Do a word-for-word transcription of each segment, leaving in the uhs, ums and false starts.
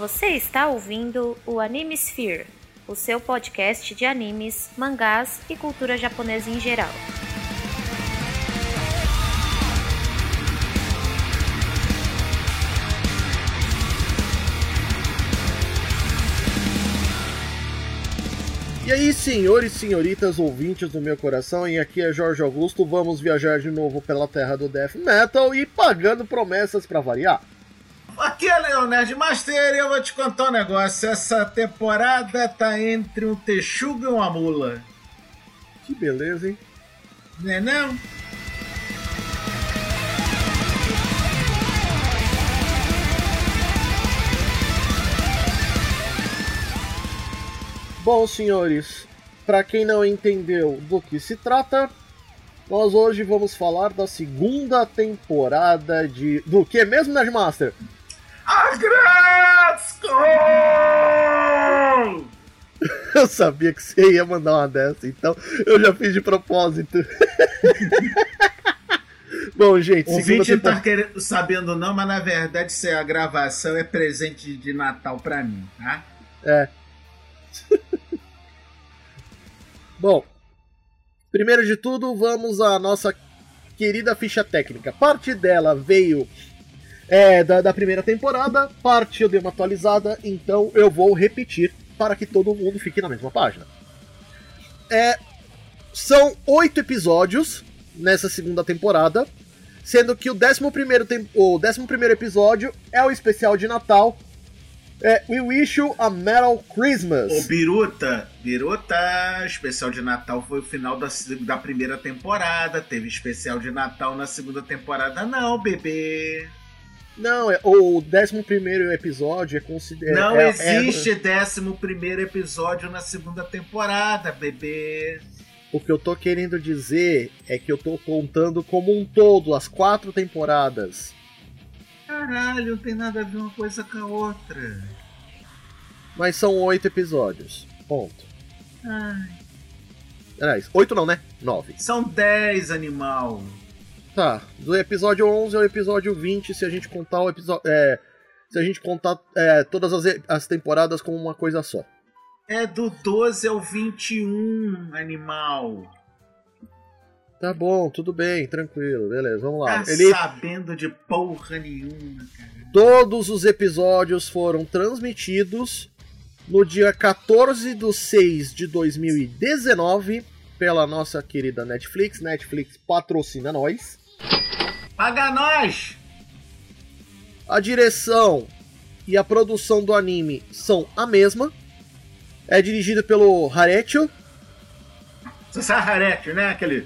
Você está ouvindo o Anime Sphere, o seu podcast de animes, mangás e cultura japonesa em geral. E aí, senhores e senhoritas, ouvintes do meu coração, e aqui é Jorge Augusto, vamos viajar de novo pela terra do Death Metal e pagando promessas pra variar. Aqui é Leonard Master e eu vou te contar um negócio, essa temporada tá entre um texugo e uma mula. Que beleza, hein? Não é não? Bom, senhores, para quem não entendeu do que se trata, nós hoje vamos falar da segunda temporada de... Do que mesmo, Nerdmaster? A Gratzcon! Eu sabia que você ia mandar uma dessa, então eu já fiz de propósito. Bom, gente, o ouvinte não tá querendo, sabendo não, mas na verdade se a gravação é presente de Natal pra mim, tá? É. Bom, primeiro de tudo, vamos à nossa querida ficha técnica. Parte dela veio é, da, da primeira temporada, parte eu dei uma atualizada, então eu vou repetir para que todo mundo fique na mesma página. É, são oito episódios nessa segunda temporada, sendo que o décimo primeiro, tem, o décimo primeiro episódio é o especial de Natal. É, We Wish You a Metal Christmas. Ô, Biruta, Biruta, especial de Natal foi o final da, da primeira temporada. Teve especial de Natal na segunda temporada, não, bebê. Não, é, o décimo primeiro episódio é considerado. Não é, existe é... décimo primeiro episódio na segunda temporada, bebê. O que eu tô querendo dizer é que eu tô contando como um todo as quatro temporadas. Caralho, não tem nada a ver uma coisa com a outra. Mas são oito episódios. Ponto. Ai. Aliás, oito não, né? Nove. São dez, animal. Tá, do episódio onze ao episódio vinte, se a gente contar o episódio. É, se a gente contar é, todas as, as temporadas como uma coisa só. É do doze ao vinte e um, animal. Tá bom, tudo bem, tranquilo, beleza, vamos lá. Tá Ele... sabendo de porra nenhuma, cara. Todos os episódios foram transmitidos no dia quatorze de seis de dois mil e dezenove pela nossa querida Netflix. Netflix patrocina nós. Paga nós! A direção e a produção do anime são a mesma. É dirigido pelo Haretio. Você sabe Haretio, né? Aquele...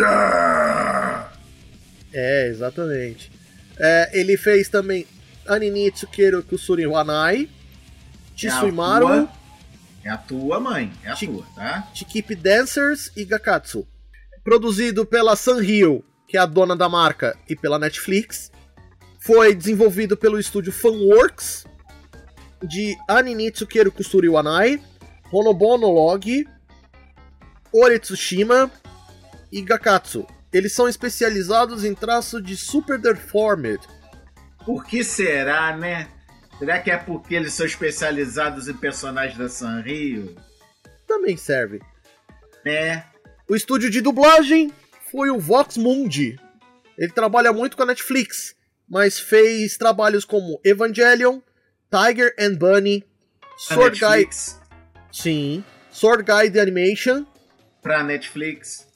Yeah! É, exatamente. É, ele fez também Anini Tsukeru Kusuri Wanai, Tsuimaru. É a tua, mãe. É a tua, tá? Keep Dancers e Gakatsu. Produzido pela Sanrio, que é a dona da marca, e pela Netflix. Foi desenvolvido pelo estúdio Funworks, de Anini Tsukeru Kusuri Wanai, Honobono Log, Oretsushima e Gakatsu. Eles são especializados em traço de Super Deformed. Por que será, né? Será que é porque eles são especializados em personagens da Sanrio? Também serve. É. O estúdio de dublagem foi o Vox Mundi. Ele trabalha muito com a Netflix, mas fez trabalhos como Evangelion, Tiger and Bunny, Sword Guide... Sim. Sword Guide Animation. Pra Netflix.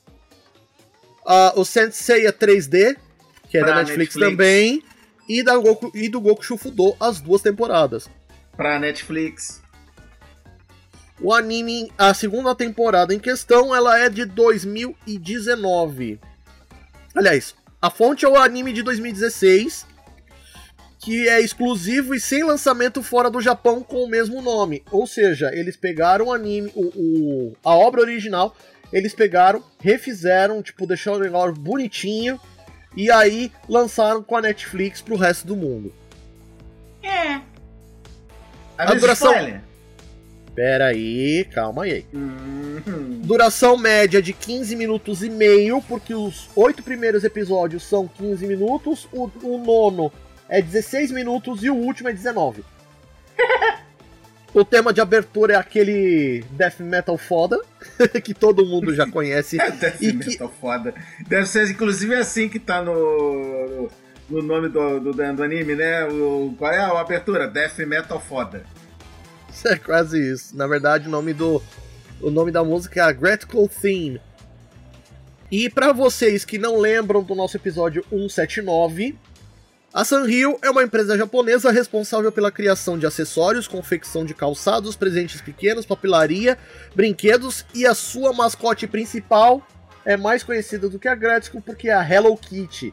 Uh, o Senseiya três D, que é pra da Netflix, Netflix também. E, da Goku, e do Goku Shufudo, as duas temporadas. Pra Netflix. O anime, a segunda temporada em questão, ela é de dois mil e dezenove. Aliás, a fonte é o anime de dois mil e dezesseis, que é exclusivo e sem lançamento fora do Japão com o mesmo nome. Ou seja, eles pegaram o anime, o, o, a obra original, eles pegaram, refizeram, tipo, deixaram o negócio bonitinho, e aí lançaram com a Netflix pro resto do mundo. É. A duração... Pera aí, calma aí. Uhum. Duração média de quinze minutos e meio, porque os oito primeiros episódios são quinze minutos, o, o nono é dezesseis minutos e o último é dezenove. O tema de abertura é aquele death metal foda, que todo mundo já conhece. É death e metal que... foda. Deve ser, inclusive, assim que tá no, no nome do, do, do anime, né? O, qual é a abertura? Death metal foda. É quase isso. Na verdade, o nome, do, o nome da música é a Gratical Theme. E pra vocês que não lembram do nosso episódio cento e setenta e nove... a Sanrio é uma empresa japonesa responsável pela criação de acessórios, confecção de calçados, presentes pequenos, papelaria, brinquedos, e a sua mascote principal é mais conhecida do que a Gratisco porque é a Hello Kitty.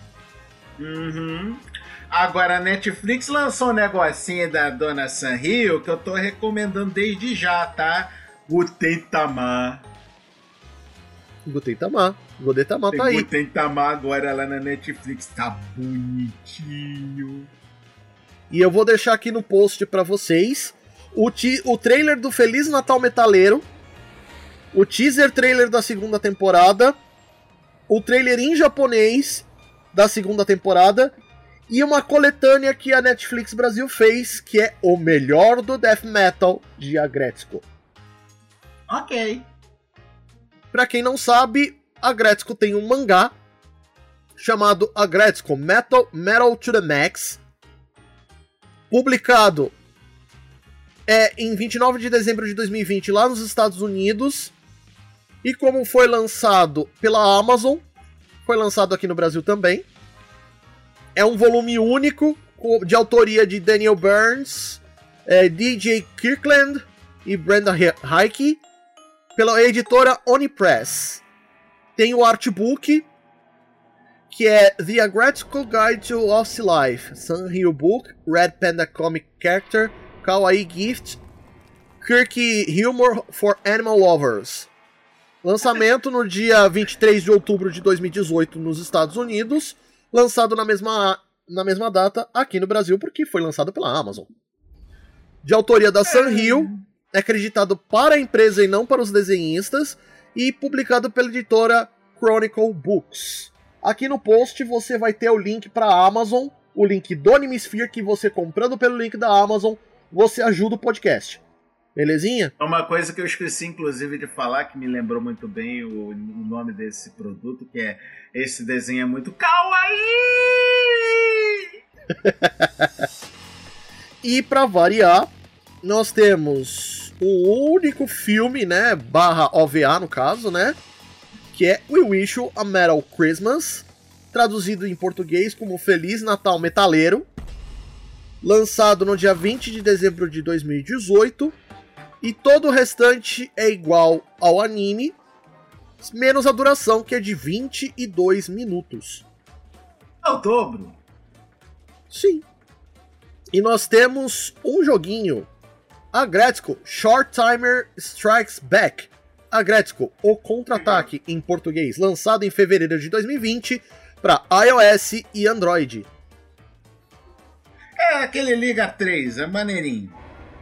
Uhum. Agora a Netflix lançou um negocinho da dona Sanrio que eu tô recomendando desde já, tá? Gutentama. Gutentama. Gutentama tá aí. Gutentama agora lá na Netflix, tá bonitinho. E eu vou deixar aqui no post pra vocês o, ti- o trailer do Feliz Natal Metaleiro, o teaser trailer da segunda temporada, o trailer em japonês da segunda temporada e uma coletânea que a Netflix Brasil fez, que é o melhor do death metal de Agretsuko. Ok. Pra quem não sabe, a Agretsuko tem um mangá chamado Agretsuko Metal, Metal to the Max, publicado é, em vinte e nove de dezembro de dois mil e vinte lá nos Estados Unidos, e como foi lançado pela Amazon, foi lançado aqui no Brasil também. É um volume único de autoria de Daniel Burns, é, D J Kirkland e Brenda Heike, pela editora Onipress. Tem o artbook, que é The Agretsuko Guide to Lost Life, Sanrio Book, Red Panda Comic Character, Kawaii Gift, Quirky Humor for Animal Lovers. Lançamento no dia vinte e três de outubro de dois mil e dezoito nos Estados Unidos, lançado na mesma, na mesma data aqui no Brasil, porque foi lançado pela Amazon. De autoria da Sanrio, é acreditado para a empresa e não para os desenhistas, e publicado pela editora Chronicle Books. Aqui no post você vai ter o link para a Amazon, o link do Animesphere, que você comprando pelo link da Amazon, você ajuda o podcast. Belezinha? Uma coisa que eu esqueci, inclusive, de falar, que me lembrou muito bem o, o nome desse produto, que é esse desenho é muito kawaii! E para variar, nós temos o único filme, né, barra O V A no caso, né, que é We Wish You a Metal Christmas, traduzido em português como Feliz Natal Metaleiro, lançado no dia vinte de dezembro de dois mil e dezoito, e todo o restante é igual ao anime, menos a duração, que é de vinte e dois minutos. É o dobro. Sim. E nós temos um joguinho, Agretsuko Short Timer Strikes Back. Agretsuko, o Contra-Ataque em português, lançado em fevereiro de dois mil e vinte para iOS e Android. É aquele Liga três, é maneirinho.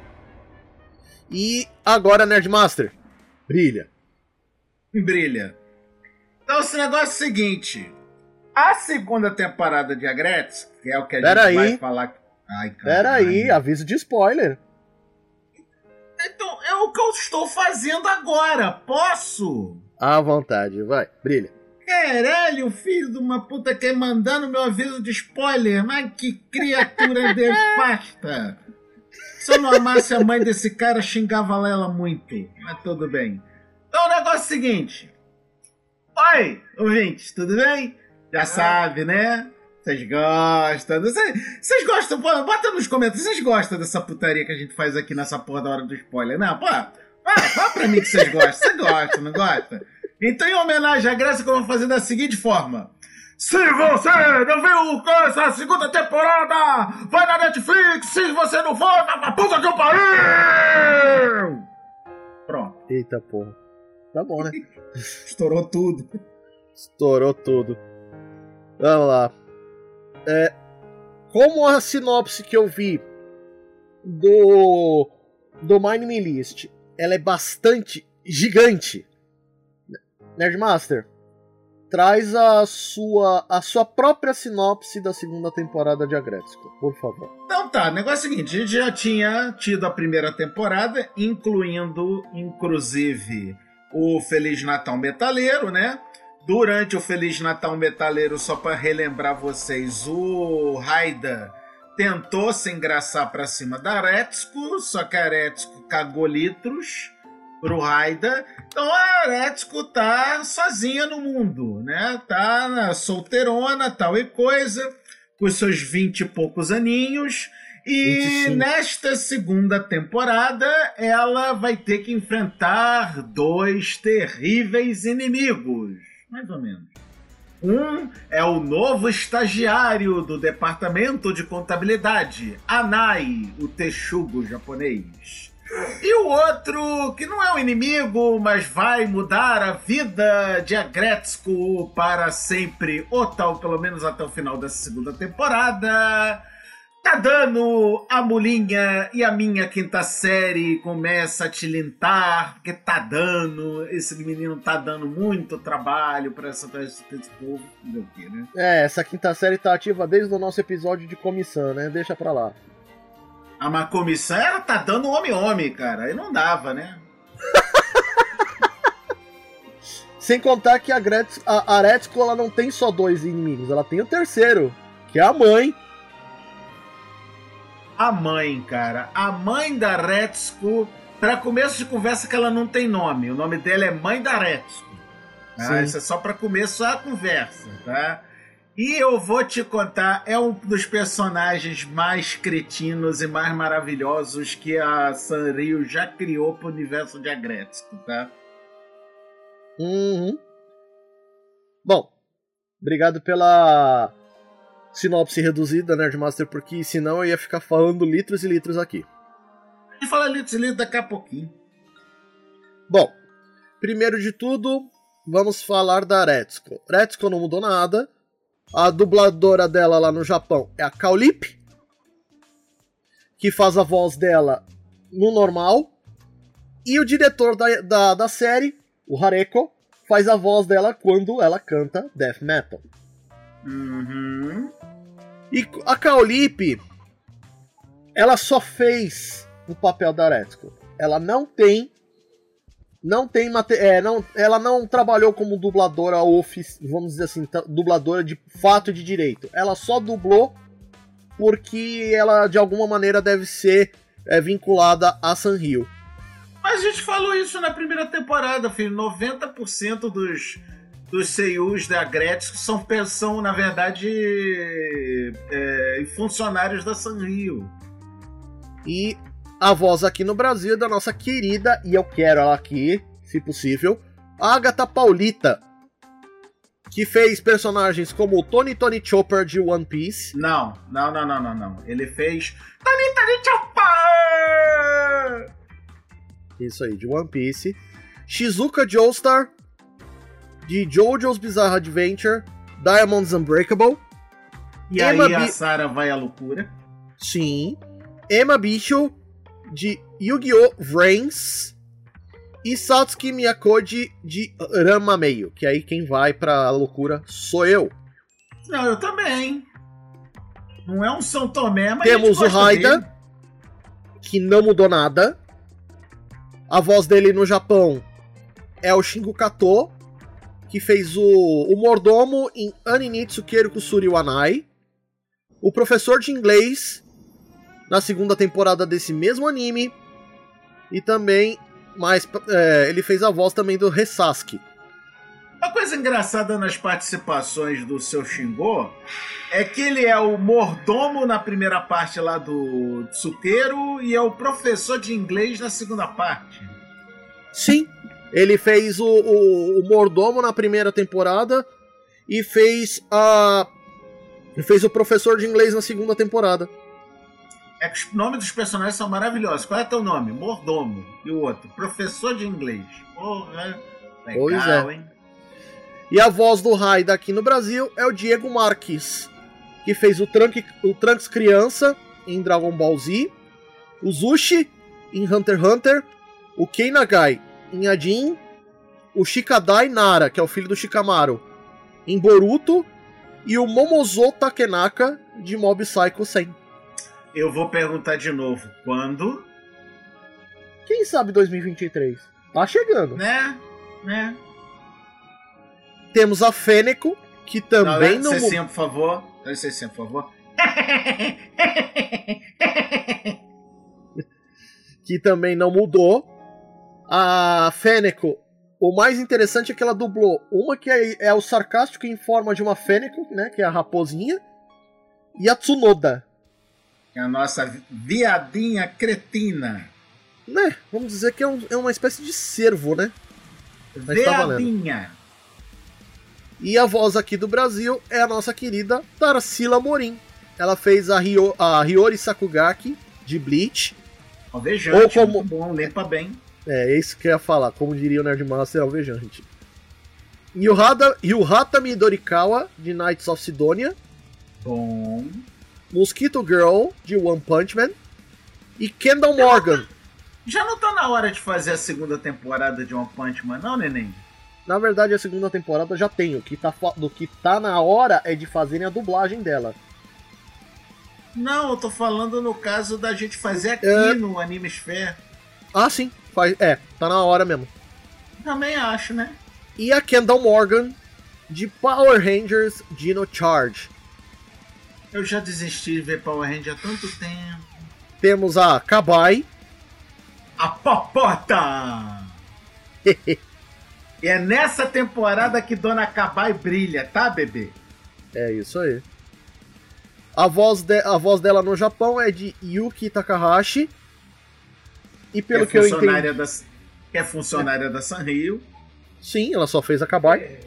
E agora, Nerdmaster, brilha. Brilha. Então, esse negócio é o seguinte. A segunda temporada de Agretsuko, que é o que a Pera gente aí. vai falar... Ai, Pera aí, aviso de spoiler. Então, é o que eu estou fazendo agora. Posso? À vontade, vai, brilha. Caralho, filho de uma puta, quer mandar no meu aviso de spoiler. Mas que criatura nefasta. Se eu não amasse a mãe desse cara, xingava ela muito. Mas tudo bem. Então o negócio é o seguinte. Oi, ouvintes, tudo bem? Já sabe, né? Vocês gostam. Vocês gostam, pô, bota nos comentários. Vocês gostam dessa putaria que a gente faz aqui nessa porra da hora do spoiler? Não, pô, fala pra mim que vocês gostam. Você gosta, não gosta? Então, em homenagem à Graça, que eu vou fazer da seguinte forma. Se você não viu essa segunda temporada, vai na Netflix. Se você não for, vai pra puta que eu pariu! Pronto. Eita porra. Tá bom, né? Estourou tudo. Estourou tudo. Vamos lá. É, como a sinopse que eu vi do do My Anime List, ela é bastante gigante. Nerdmaster, traz a sua a sua própria sinopse da segunda temporada de Agretsuko, por favor. Então tá, o negócio é o seguinte, a gente já tinha tido a primeira temporada, incluindo, inclusive, o Feliz Natal Metaleiro, né? Durante o Feliz Natal Metaleiro, só para relembrar vocês, o Raida tentou se engraçar pra cima da Aretsuko, só que a Aretsuko cagou litros pro Raida. Então a Aretsuko tá sozinha no mundo, né? Tá solteirona, tal e coisa, com seus vinte e poucos aninhos. E vinte e cinco. Nesta segunda temporada, ela vai ter que enfrentar dois terríveis inimigos, mais ou menos. Um é o novo estagiário do departamento de contabilidade, Anai, o texugo japonês. E o outro, que não é um inimigo, mas vai mudar a vida de Agretsuko para sempre, ou tal, pelo menos até o final dessa segunda temporada. Tadano, a mulinha e a minha quinta série começa a tilintar, porque Tadano, esse menino tá dando muito trabalho pra essa, esse povo. Aqui, né? É, essa quinta série tá ativa desde o nosso episódio de comissão, né? Deixa pra lá. Ah, mas a comissão era tá dando homem-homem, cara. Aí não dava, né? Sem contar que a, Gretz, a Aretsuko, ela não tem só dois inimigos, ela tem o terceiro, que é a mãe. A mãe, cara. A mãe da Aretsuko, pra começo de conversa que ela não tem nome. O nome dela é Mãe da Aretsuko. Tá? Isso é só pra começar a conversa, tá? E eu vou te contar, é um dos personagens mais cretinos e mais maravilhosos que a Sanrio já criou pro universo de Agretsuko, tá? Uhum. Bom, obrigado pela sinopse reduzida, Nerdmaster, porque senão eu ia ficar falando litros e litros aqui. A gente fala litros e litros daqui a pouquinho. Bom, primeiro de tudo, vamos falar da Aretsuko. Aretsuko não mudou nada. A dubladora dela lá no Japão é a Kaolip, que faz a voz dela no normal. E o diretor da, da, da série, o Hareko, faz a voz dela quando ela canta death metal. Uhum. E a Kaolip, ela só fez o papel da Aretsuko. Ela não tem, não tem é, não, ela não trabalhou como dubladora office, vamos dizer assim, dubladora de fato e de direito. Ela só dublou porque ela de alguma maneira deve ser é, vinculada a Sanrio. Mas a gente falou isso na primeira temporada, filho. noventa por cento dos dos seiyus da Agretsuko são, são, na verdade, é, funcionários da Sanrio. E a voz aqui no Brasil é da nossa querida, e eu quero ela aqui, se possível, Agatha Paulita, que fez personagens como o Tony Tony Chopper de One Piece. Não, não, não, não, não, não. Ele fez Tony Tony Chopper! Isso aí, de One Piece. Shizuka Joestar, de JoJo's Bizarre Adventure, Diamonds Unbreakable. E Emma aí a Bi- Sarah vai à loucura. Sim. Emma Bicho, de Yu-Gi-Oh! Vrains. E Satsuki Miyakoji, de Ranma Meio. Que aí quem vai pra loucura sou eu. Não, eu também. Não é um São Tomé, mas Temos o Raida, que não mudou nada. A voz dele no Japão é o Shingo Kato, que fez o, o mordomo em Aninitsu Keru Kusuri Wanai. O professor de inglês na segunda temporada desse mesmo anime. E também, mais, é, ele fez a voz também do Resasuke. Uma coisa engraçada nas participações do seu Shingo é que ele é o mordomo na primeira parte lá do Tsukeru e é o professor de inglês na segunda parte. Sim, ele fez o, o, o mordomo na primeira temporada e fez a fez o professor de inglês na segunda temporada. É que os nomes dos personagens são maravilhosos. Qual é teu nome? Mordomo. E o outro? Professor de inglês. Porra, legal, Pois é. hein? E a voz do Raida aqui no Brasil é o Diego Marques, que fez o, Trunk, o Trunks criança em Dragon Ball Z, o Zushi em Hunter x Hunter, o Kei Nagai em Ajin, o Shikadai Nara, que é o filho do Shikamaru, em Boruto, e o Momozo Takenaka de Mob Psycho cem. Eu vou perguntar de novo. Quando? Quem sabe dois mil e vinte e três? Tá chegando. Né? Né? Temos a Fêneco, que também não... Dá não... licença, por favor. Dá licença, por favor. que também não mudou. A Fêneco, o mais interessante é que ela dublou uma que é, é o sarcástico em forma de uma Fêneco, né, que é a raposinha, e a Tsunoda. Que é a nossa viadinha cretina. Né, vamos dizer que é, um, é uma espécie de cervo, né? Mas viadinha. Tá e a voz aqui do Brasil é a nossa querida Tarsila Morim. Ela fez a, Hyo, a Hiyori Sakugaki, de Bleach. Alvejante, ou como... muito bom, limpa bem. É, é isso que eu ia falar, como diria o Nerdmaster, alvejante. Yuhata, Yuhata Midorikawa, de Knights of Sidonia. Bom. Mosquito Girl, de One Punch Man. E Kendall Morgan. Já não tá na hora de fazer a segunda temporada de One Punch Man, não, neném? Na verdade, a segunda temporada já tem. O que tá, do que tá na hora é de fazerem a dublagem dela. Não, eu tô falando no caso da gente fazer aqui é... no Animesphere. Ah, sim. Faz... É, tá na hora mesmo. Também acho, né? E a Kendall Morgan, de Power Rangers Dino Charge. Eu já desisti de ver Power Rangers há tanto tempo. Temos a Kabai. A Popota! E é nessa temporada que Dona Kabai brilha, tá, bebê? É isso aí. A voz, de, a voz dela no Japão é de Yuki Takahashi. E pelo é que eu entendi... Da, que é funcionária é. da Sanrio. Sim, ela só fez a Kabai. É.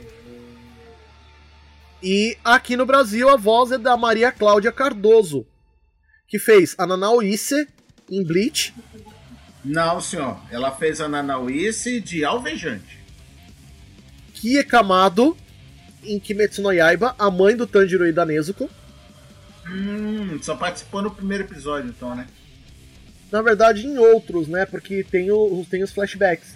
E aqui no Brasil a voz é da Maria Cláudia Cardoso, que fez a Nanauíce em Bleach. Não, senhor. Ela fez a Nanauíce de Alvejante. Kie Kamado em Kimetsu no Yaiba, a mãe do Tanjiro Ida Nezuko. Hum, só participou no primeiro episódio, então, né? Na verdade, em outros, né? Porque tem, o, tem os flashbacks.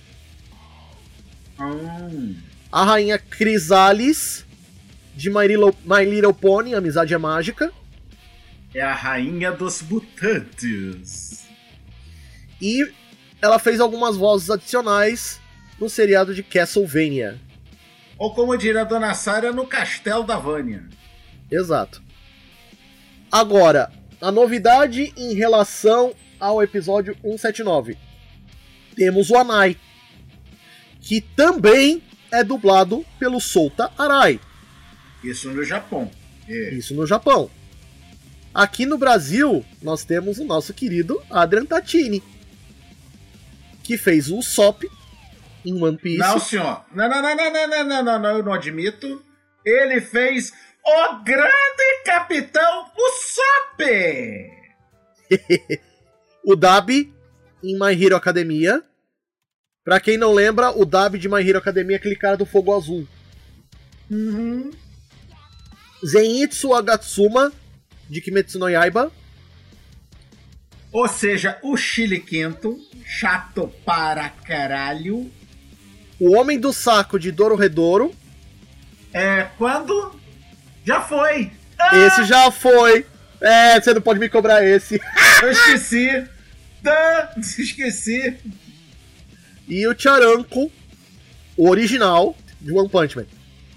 Hum. A rainha Chrysalis, de My Little, My Little Pony, Amizade é Mágica. É a rainha dos mutantes. E ela fez algumas vozes adicionais no seriado de Castlevania. Ou como diria a Dona Sarah, no Castelo da Vânia. Exato. Agora, a novidade em relação ao episódio cento e setenta e nove. Temos o Anai, que também é dublado pelo Souta Arai. Isso no Japão. É. Isso no Japão. Aqui no Brasil, nós temos o nosso querido Adrian Tatini, que fez o Usopp em One Piece. Não, senhor. Não, não, não, não, não, não, não, não, não, eu não admito. Ele fez o grande capitão Usopp! O Dabi em My Hero Academia. Pra quem não lembra, o Dabi de My Hero Academia é aquele cara do fogo azul. Uhum. Zenitsu Agatsuma de Kimetsu no Yaiba. Ou seja, o Chile Quinto, chato para caralho. O Homem do Saco de Dororedoro. É, quando? Já foi. Ah! Esse já foi. É, você não pode me cobrar esse. Eu esqueci. Tá, esqueci. E o Charanko, o original de One Punch Man.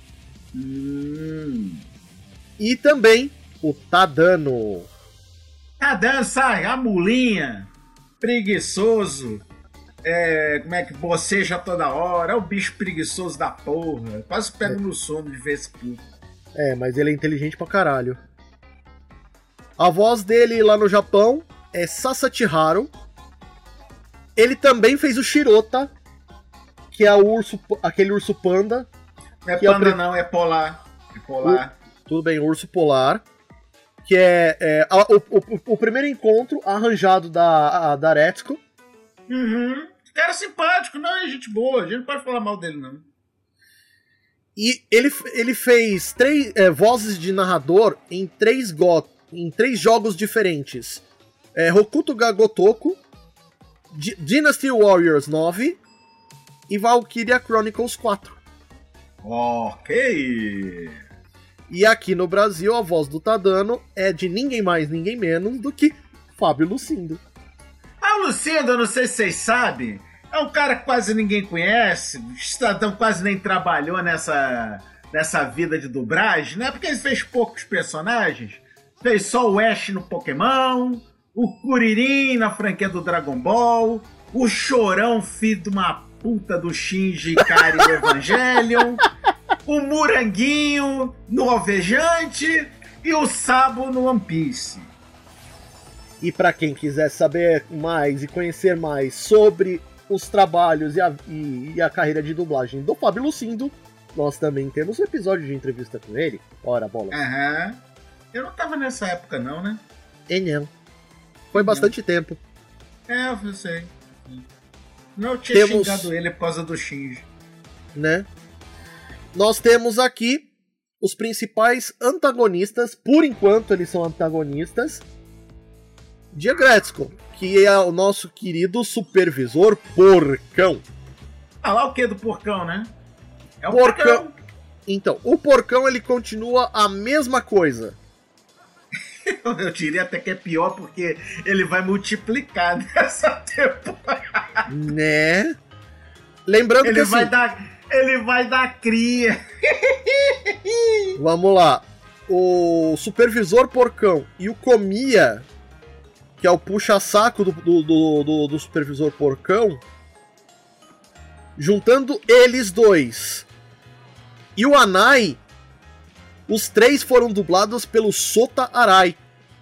Hum. E também o Tadano. Tadano, sai, a mulinha. Preguiçoso. É, como é que boceja toda hora. É o bicho preguiçoso da porra. Quase pego é. no sono de ver esse puto. É, mas ele é inteligente pra caralho. A voz dele lá no Japão é Sasachiharu. Ele também fez o Shirota, que é o urso, aquele urso panda. Não é panda é pre... não, é polar. É polar. O, tudo bem, o urso polar. Que é, é a, o, o, o primeiro encontro arranjado da, a, da Retsuko. Uhum. Cara simpático, não é gente boa. A gente não pode falar mal dele, não. E ele, ele fez três é, vozes de narrador em três, go, em três jogos diferentes. É, Hokuto ga Gotoku, D- Dynasty Warriors nove e Valkyria Chronicles quatro. Ok. E aqui no Brasil a voz do Tadano é de ninguém mais, ninguém menos do que Fábio Lucindo. Ah, o Lucindo, eu não sei se vocês sabem, é um cara que quase ninguém conhece, o cidadão quase nem trabalhou nessa, nessa vida de dublagem, né? Porque ele fez poucos personagens. Fez só o Ash no Pokémon, o Kuririn na franquia do Dragon Ball, o Chorão, filho de uma puta do Shinji Ikari do Evangelion, o Muranguinho no Alvejante e o Sabo no One Piece. E para quem quiser saber mais e conhecer mais sobre os trabalhos e a, e, e a carreira de dublagem do Fábio Lucindo, nós também temos um episódio de entrevista com ele. Ora, bola. Aham. Uhum. Eu não tava nessa época não, né? É não. Foi não. Bastante tempo. É, eu sei. Não, eu tinha temos... xingado ele por causa do Shinji. Né? Nós temos aqui os principais antagonistas, por enquanto eles são antagonistas, de Aggretsuko, que é o nosso querido supervisor Porcão. Ah, lá o que do Porcão, né? É o Porcão. Porcão. Então, o Porcão ele continua a mesma coisa. Eu diria até que é pior porque ele vai multiplicar nessa temporada. Né? Lembrando ele que vai assim, dar, ele vai dar cria. Vamos lá. O supervisor Porcão e o Komiya, que é o puxa-saco do, do, do, do supervisor Porcão, juntando eles dois e o Anai, os três foram dublados pelo Sota Arai.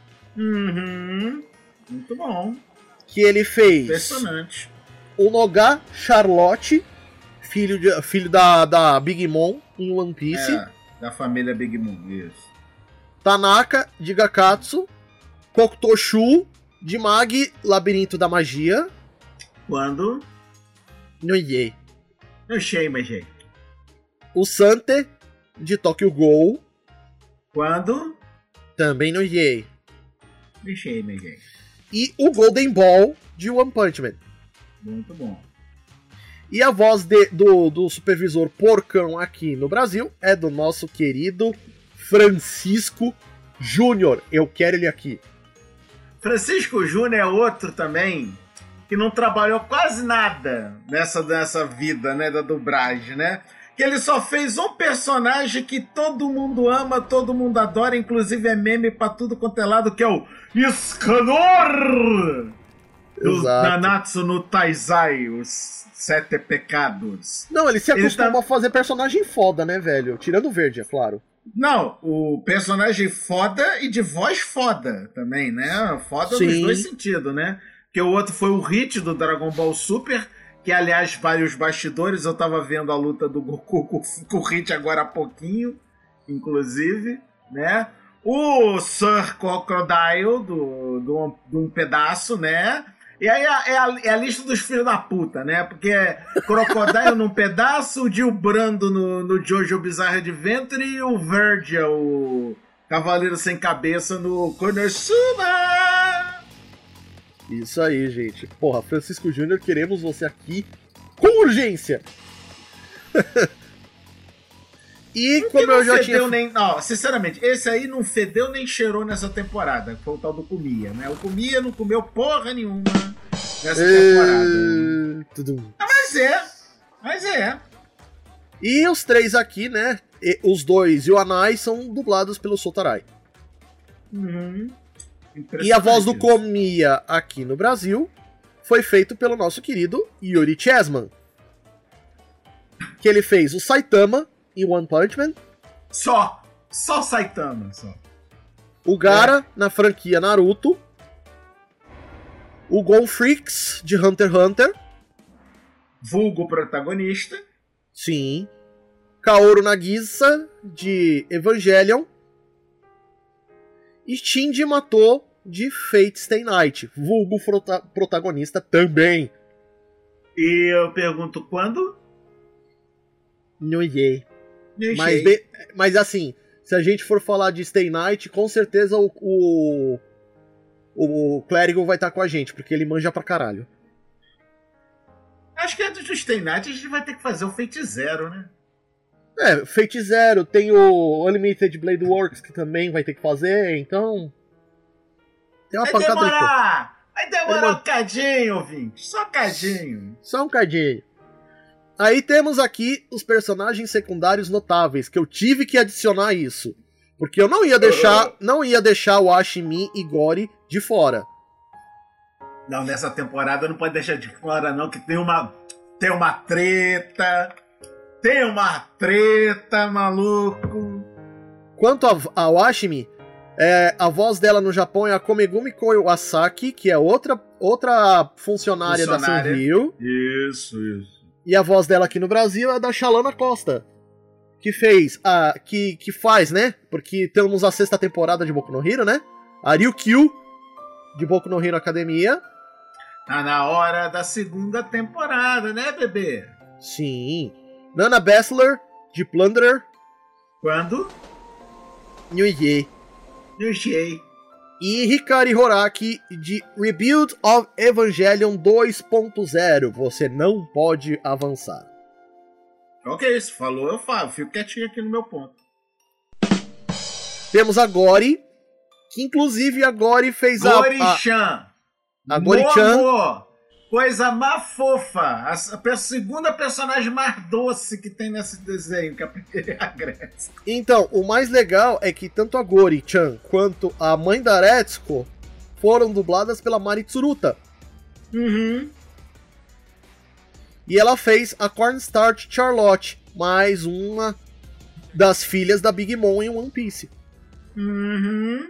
Uhum. Muito bom. Que ele fez impressionante. O Noga Charlotte, filho, de, filho da, da Big Mom em One Piece. É, da família Big Mom, isso. Tanaka de Gakatsu, Kokotoshu de Mag, Labirinto da Magia. Quando? No Yei. No Shei, mas gente. O Sante de Tokyo Ghoul. Quando? Também no Yei. No Shei, mas gente. E o Golden Ball de One Punch Man. Muito bom. E a voz de, do, do supervisor Porcão aqui no Brasil é do nosso querido Francisco Júnior. Eu quero ele aqui. Francisco Júnior é outro também que não trabalhou quase nada nessa, nessa vida, né, da dublagem, né? Que ele só fez um personagem que todo mundo ama, todo mundo adora, inclusive é meme pra tudo quanto é lado, que é o Escanor! Do Nanatsu no Taizai, os Sete Pecados. Não, ele se acostuma ele tá... a fazer personagem foda, né, velho? Tirando o verde, é claro. Não, o personagem foda e de voz foda também, né? Foda Sim. nos dois sentidos, né? Porque o outro foi o Hit do Dragon Ball Super, que aliás, vários bastidores, eu tava vendo a luta do Goku com, com o Hit agora há pouquinho, inclusive, né? O Sir Crocodile do, do, do um pedaço, né? E aí é a, é, a, é a lista dos filhos da puta, né? Porque é Crocodile num pedaço, o Jill Brando no, no Jojo Bizarre Adventure e o Virgil, o Cavaleiro Sem Cabeça no Konosuba! Isso aí, gente. Porra, Francisco Júnior, queremos você aqui com urgência! E Por como não eu já fedeu tinha... nem... Não, sinceramente, esse aí não fedeu nem cheirou nessa temporada, que foi o tal do Comia, né? O Comia não comeu porra nenhuma nessa temporada. E... Tudo. Ah, mas é, mas é. E os três aqui, né? E os dois e o Anai são dublados pelo Sotarai. Uhum. E a voz do Komiya aqui no Brasil foi feito pelo nosso querido Yuri Chessman. Que ele fez o Saitama em One Punch Man. Só. Só Saitama. Só. O Gaara é. na franquia Naruto. O Gon Freaks de Hunter x Hunter. Vulgo protagonista. Sim. Kaoru Nagisa de Evangelion. E Shinji Matou de Fate Stay Night. Vulgo prota- protagonista também. E eu pergunto quando? No Yei. Mas, bem, mas assim, se a gente for falar de Stay Night, com certeza o, o, o Clérigo vai estar com a gente, porque ele manja pra caralho. Acho que antes do Stay Night a gente vai ter que fazer o Fate Zero, né? É, Fate Zero, tem o Unlimited Blade Works que também vai ter que fazer, então... Tem uma Vai pancada de coisa. demorar! Vai demorar Demora. um cadinho, ouvinte. Só um cadinho. Só um cadinho. Aí temos aqui os personagens secundários notáveis, que eu tive que adicionar isso. Porque eu não ia deixar, não ia deixar o Ashimi e Gori de fora. Não, nessa temporada não pode deixar de fora, não, que tem uma. Tem uma treta. Tem uma treta, maluco. Quanto a- ao Ashimi, é, a voz dela no Japão é a Komegumi Koyasaki, que é outra, outra funcionária, Funcionária. da Sanrio. Isso, isso. E a voz dela aqui no Brasil é da Shalana Costa, que fez, a, que, que faz, né? Porque temos a sexta temporada de Boku no Hero, né? A Ryukyu, de Boku no Hero Academia. Tá na hora da segunda temporada, né, bebê? Sim. Nana Bessler, de Plunderer. Quando? Nyuye. Eu achei. E Hikari Horaki, de Rebuild of Evangelion dois ponto zero. Você não pode avançar. Ok, se falou, eu falo. Fico quietinho aqui no meu ponto. Temos a Gori, que inclusive a Gori fez a... a Gori-chan. A Gori-chan. Momo, coisa mais fofa. A, a pe- segunda personagem mais doce que tem nesse desenho, que a primeira é a Grécia. Então, o mais legal é que tanto a Gori-chan quanto a mãe da Retsuko foram dubladas pela Mari Tsuruta. Uhum. E ela fez a Cornstarch Charlotte, mais uma das filhas da Big Mom em One Piece. Uhum.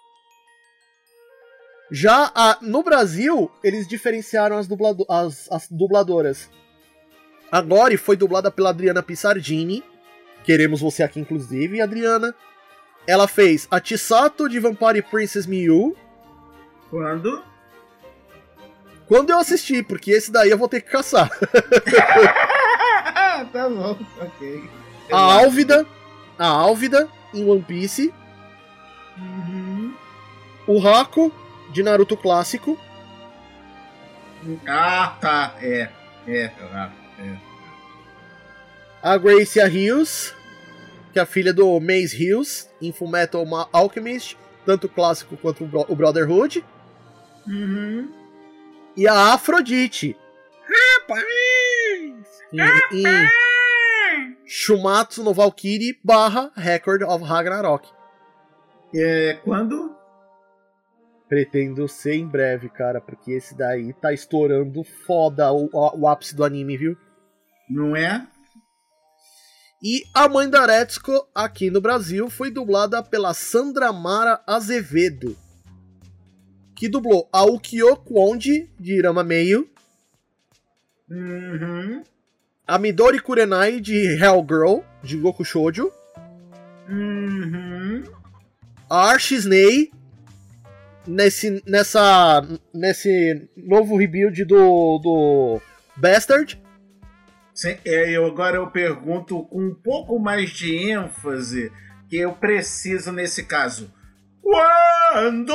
Já a- no Brasil, eles diferenciaram as, dublado- as- as dubladoras. A Gori foi dublada pela Adriana Pissardini. Queremos você aqui, inclusive, Adriana. Ela fez a Chisato de Vampire Princess Miyu. Quando? Quando eu assisti, porque esse daí eu vou ter que caçar. Tá bom, ok. A Álvida. A Álvida, em One Piece. Uhum. O Hako, de Naruto Clássico. Ah, tá. É. É. Ah, é. A Gracia Hills, que é a filha do Mace Hills, em Fullmetal Alchemist, tanto o clássico quanto o Bro- o Brotherhood. Uhum. E a Afrodite. Rapaz! Em, em Shumatsu no Valkyrie barra Record of Ragnarok. É, quando? Pretendo ser em breve, cara, porque esse daí tá estourando foda o, o, o ápice do anime, viu? Não é? E a mãe da Retsuko, aqui no Brasil, foi dublada pela Sandra Mara Azevedo, que dublou a Ukyo Kwonji, de Irama Meio, Uhum. a Midori Kurenai, de Hellgirl, de Goku Shoujo, Uhum. a Archisney, nesse, nessa, nesse novo rebuild do, do Bastard. Sim, é, eu agora eu pergunto com um pouco mais de ênfase que eu preciso nesse caso. Quando?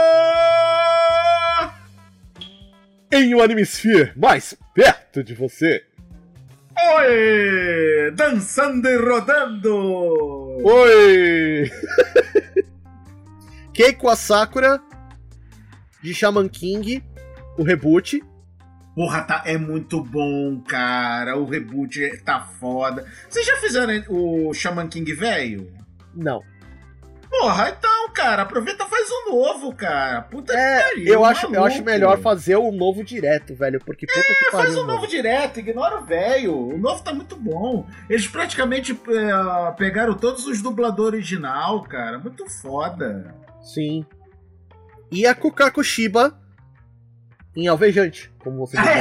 Em um Animesphere mais perto de você. Oi! Dançando e rodando! Oi! Keiko Asakura, de Shaman King, o reboot. Porra, tá, é muito bom, cara. O reboot tá foda. Vocês já fizeram o Shaman King velho? Não. Porra, então, cara, aproveita e faz um novo, cara. Puta É, que pariu. eu acho, eu maluco. acho melhor fazer o novo direto, velho, porque puta que É, pariu. faz o mano. novo direto, ignora o velho. O novo tá muito bom. Eles praticamente é, pegaram todos os dubladores original, cara. Muito foda. Sim. E a Kukaku Shiba em Alvejante, como você disse.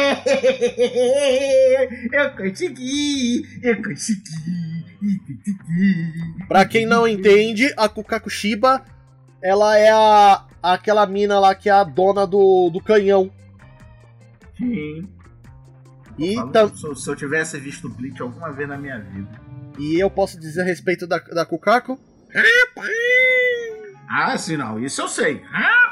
Eu consegui! Eu consegui! Pra quem não entende, a Kukaku Shiba, ela é a aquela mina lá que é a dona do, do canhão. Sim. E, Falo, tam, se, eu- se eu tivesse visto Bleach alguma vez na minha vida. e eu posso dizer a respeito da, da Kukaku? Ah, sim, não. Isso eu sei.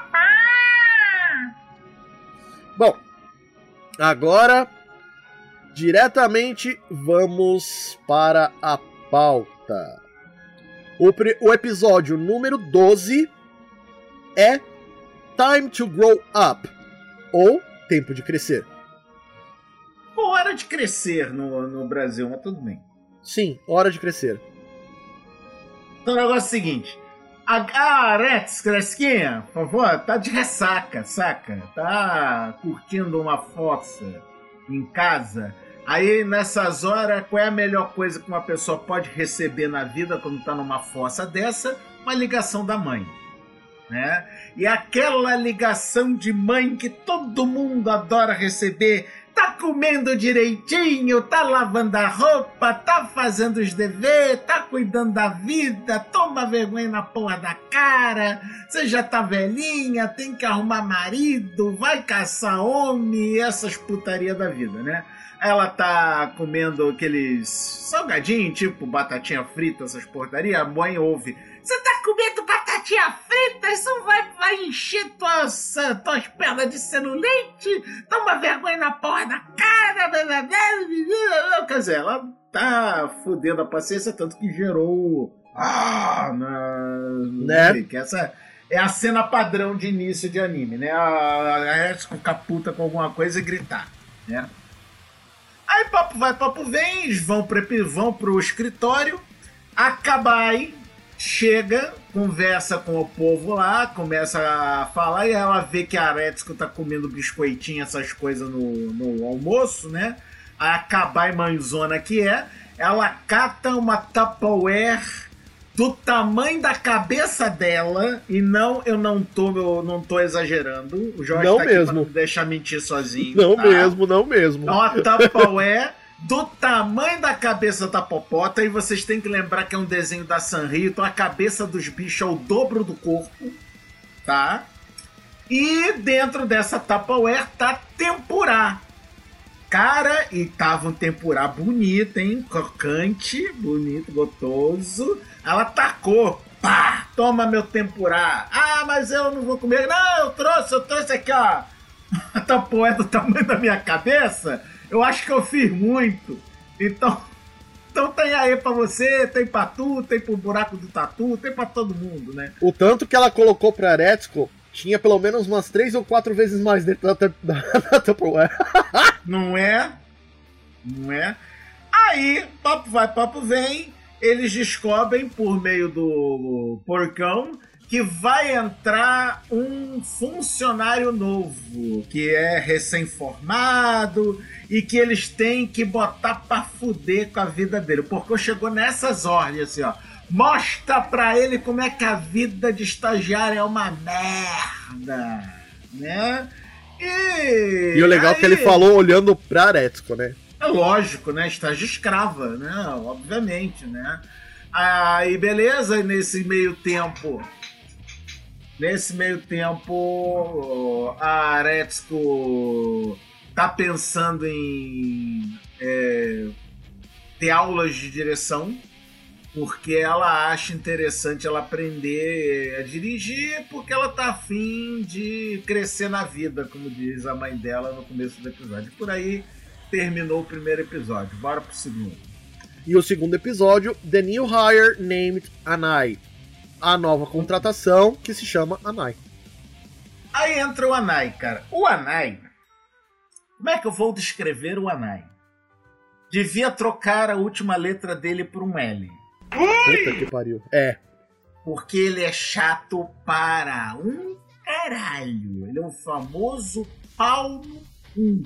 Bom, agora diretamente vamos para a pauta. O, pri- o episódio número doze é Time to Grow Up, ou Tempo de Crescer. Pô, Hora de Crescer no, no Brasil, mas tudo bem. Sim, Hora de Crescer. Então o negócio é o seguinte, a, a Aretz Cresquinha, por favor, tá de ressaca, saca? Tá curtindo uma fossa em casa. Aí, nessas horas, qual é a melhor coisa que uma pessoa pode receber na vida quando tá numa fossa dessa? Uma ligação da mãe, né? E aquela ligação de mãe que todo mundo adora receber, tá comendo direitinho, tá lavando a roupa, tá fazendo os deveres, tá cuidando da vida, toma vergonha na porra da cara, você já tá velhinha, tem que arrumar marido, vai caçar homem, essas putarias da vida, né? Ela tá comendo aqueles salgadinhos, tipo batatinha frita, essas porcarias, a mãe ouve: você tá comendo batatinha frita? Isso vai, vai encher tuas, tuas pernas de celulite? Toma vergonha na porra da cara! Quer dizer, ela tá fudendo a paciência, tanto que gerou... Ah, na... né? Que essa é a cena padrão de início de anime, né? A Aretz ficar puta com alguma coisa e gritar, né? Aí papo vai, papo vem, eles vão, pre... vão pro escritório, a Kabai chega, conversa com o povo lá, começa a falar, e ela vê que a Aretsuko tá comendo biscoitinho, essas coisas no, no almoço, né? A Kabai mãezona que é, ela cata uma Tupperware do tamanho da cabeça dela, e não, eu não tô, eu não tô exagerando, o Jorge não tá mesmo. aqui pra não deixar mentir sozinho. Não tá? mesmo, não mesmo. É uma Tupperware do tamanho da cabeça da popota, e vocês têm que lembrar que é um desenho da Sanrio, então a cabeça dos bichos é o dobro do corpo, tá? E dentro dessa Tupperware tá tempurá. Cara, e tava um tempurá bonito, hein? Crocante, bonito, gostoso. Ela tacou, pá, toma meu tempurá. Ah, mas eu não vou comer. Não, eu trouxe, eu trouxe aqui, ó. A Tupperware do tamanho da minha cabeça. Eu acho que eu fiz muito. Então, então tem aí pra você, tem pra tu, tem pro buraco do tatu, tem pra todo mundo, né? O tanto que ela colocou pra Aretsuko tinha pelo menos umas três ou quatro vezes mais dentro da, da, da Tupperware. Não é? Não é? Aí, papo vai, papo vem, eles descobrem por meio do porcão que vai entrar um funcionário novo, que é recém-formado, e que eles têm que botar pra fuder com a vida dele. O porcão chegou nessas ordens, assim, ó. Mostra pra ele como é que a vida de estagiário é uma merda, né? E, e o legal aí, é que ele falou olhando pra Aretsuko, né? É lógico, né? Estágio escrava, né? Obviamente, né? Aí, beleza, e nesse meio tempo... Nesse meio tempo, a Aretsuko tá pensando em é, ter aulas de direção, porque ela acha interessante ela aprender a dirigir, porque ela tá afim de crescer na vida, como diz a mãe dela no começo do episódio. Por aí terminou o primeiro episódio. Bora pro segundo. E o segundo episódio, The New Hire Named Anai. A nova contratação que se chama Anai. Aí entra o Anai, cara. O Anai... Como é que eu vou descrever o Anai? Devia trocar a última letra dele por um L. Puta que pariu. É. Porque ele é chato para um caralho. Ele é o famoso pau no cu.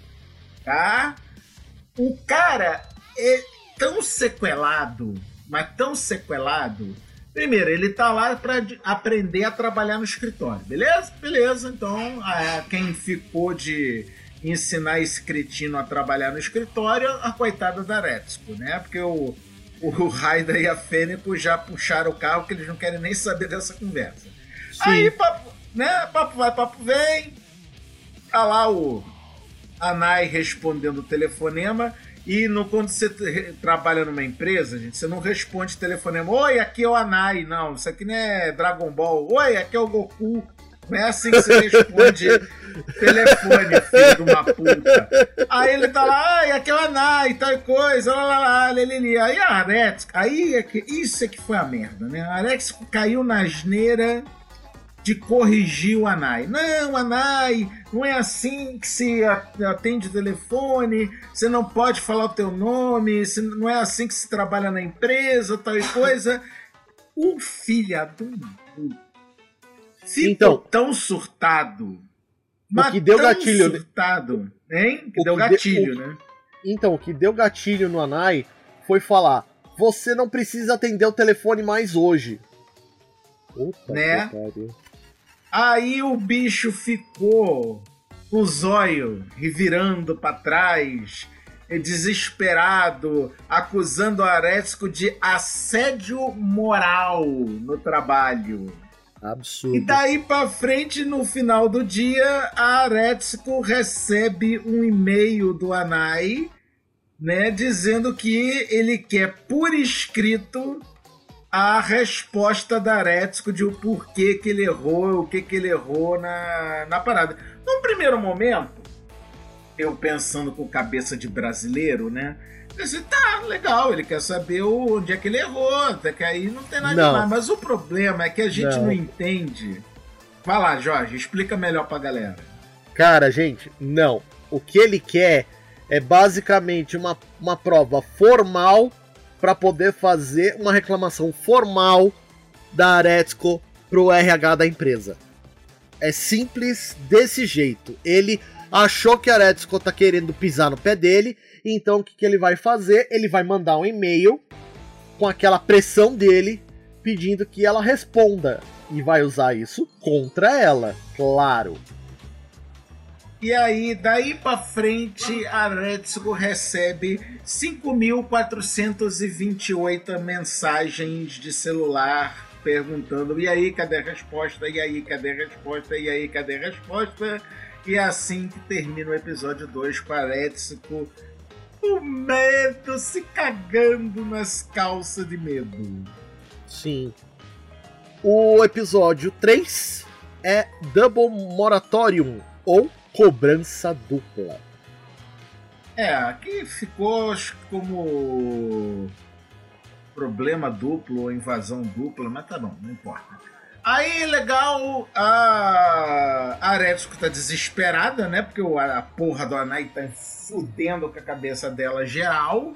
Tá? O cara é tão sequelado, mas tão sequelado... Primeiro, ele tá lá para aprender a trabalhar no escritório, beleza? Beleza, então a, quem ficou de ensinar esse cretino a trabalhar no escritório, a coitada da Aretsuko, né? Porque o, o Raida e a Fênico já puxaram o carro, que eles não querem nem saber dessa conversa. Sim. Aí, papo, né? Papo vai, papo vem. Tá lá o Anai respondendo o telefonema. E no, quando você trabalha numa empresa, gente, você não responde telefonema. Oi, aqui é o Anai. Não, isso aqui não é Dragon Ball. Oi, aqui é o Goku. Não é assim que você responde telefone, filho de uma puta. Aí ele tá lá, ai, aqui é o Anai, tal coisa, lá, lá, lá, lelili. Aí a Aretsuko, aí é que, isso é que foi a merda, né? A Aretsuko caiu na asneira de corrigir o Anai. Não, Anai, não é assim que se atende o telefone, você não pode falar o teu nome, não é assim que se trabalha na empresa, tal e coisa. O filho do ficou então, tão surtado, mas o que deu tão gatilho, surtado, hein? Que o deu que gatilho, de, o, né? Então, o que deu gatilho no Anai foi falar: você não precisa atender o telefone mais hoje. Puta né? Aí o bicho ficou com o zóio revirando pra trás, desesperado, acusando o Aretsuko de assédio moral no trabalho. Absurdo. E daí pra frente, no final do dia, a Aretsuko recebe um e-mail do Anai, né, dizendo que ele quer por escrito a resposta da Aretsuko de o porquê que ele errou, o que que ele errou na, na parada. Num primeiro momento, eu pensando com cabeça de brasileiro, né? Pensei, tá, legal, ele quer saber onde é que ele errou, até que aí não tem nada demais. Mas o problema é que a gente não, não entende. Vai lá, Jorge, explica melhor pra galera. Cara, gente, não. O que ele quer é basicamente uma, uma prova formal para poder fazer uma reclamação formal da Aretsuko pro R H da empresa. É simples desse jeito. Ele achou que a Aretsuko tá querendo pisar no pé dele, então o que, que ele vai fazer? Ele vai mandar um e-mail com aquela pressão dele, pedindo que ela responda. E vai usar isso contra ela, claro. E aí, daí pra frente, a Aretsuko recebe cinco mil quatrocentas e vinte e oito mensagens de celular perguntando: e aí, cadê a resposta? E aí, cadê a resposta? E aí, cadê a resposta? E é assim que termina o episódio dois com a Aretsuko com medo, se cagando nas calças de medo. Sim. O episódio três é Double Moratorium, ou Cobrança Dupla. É, aqui ficou como problema duplo ou invasão dupla, mas tá bom, não importa. Aí, legal, a Aretsuko tá desesperada, né? Porque a porra do Anai tá fudendo com a cabeça dela geral.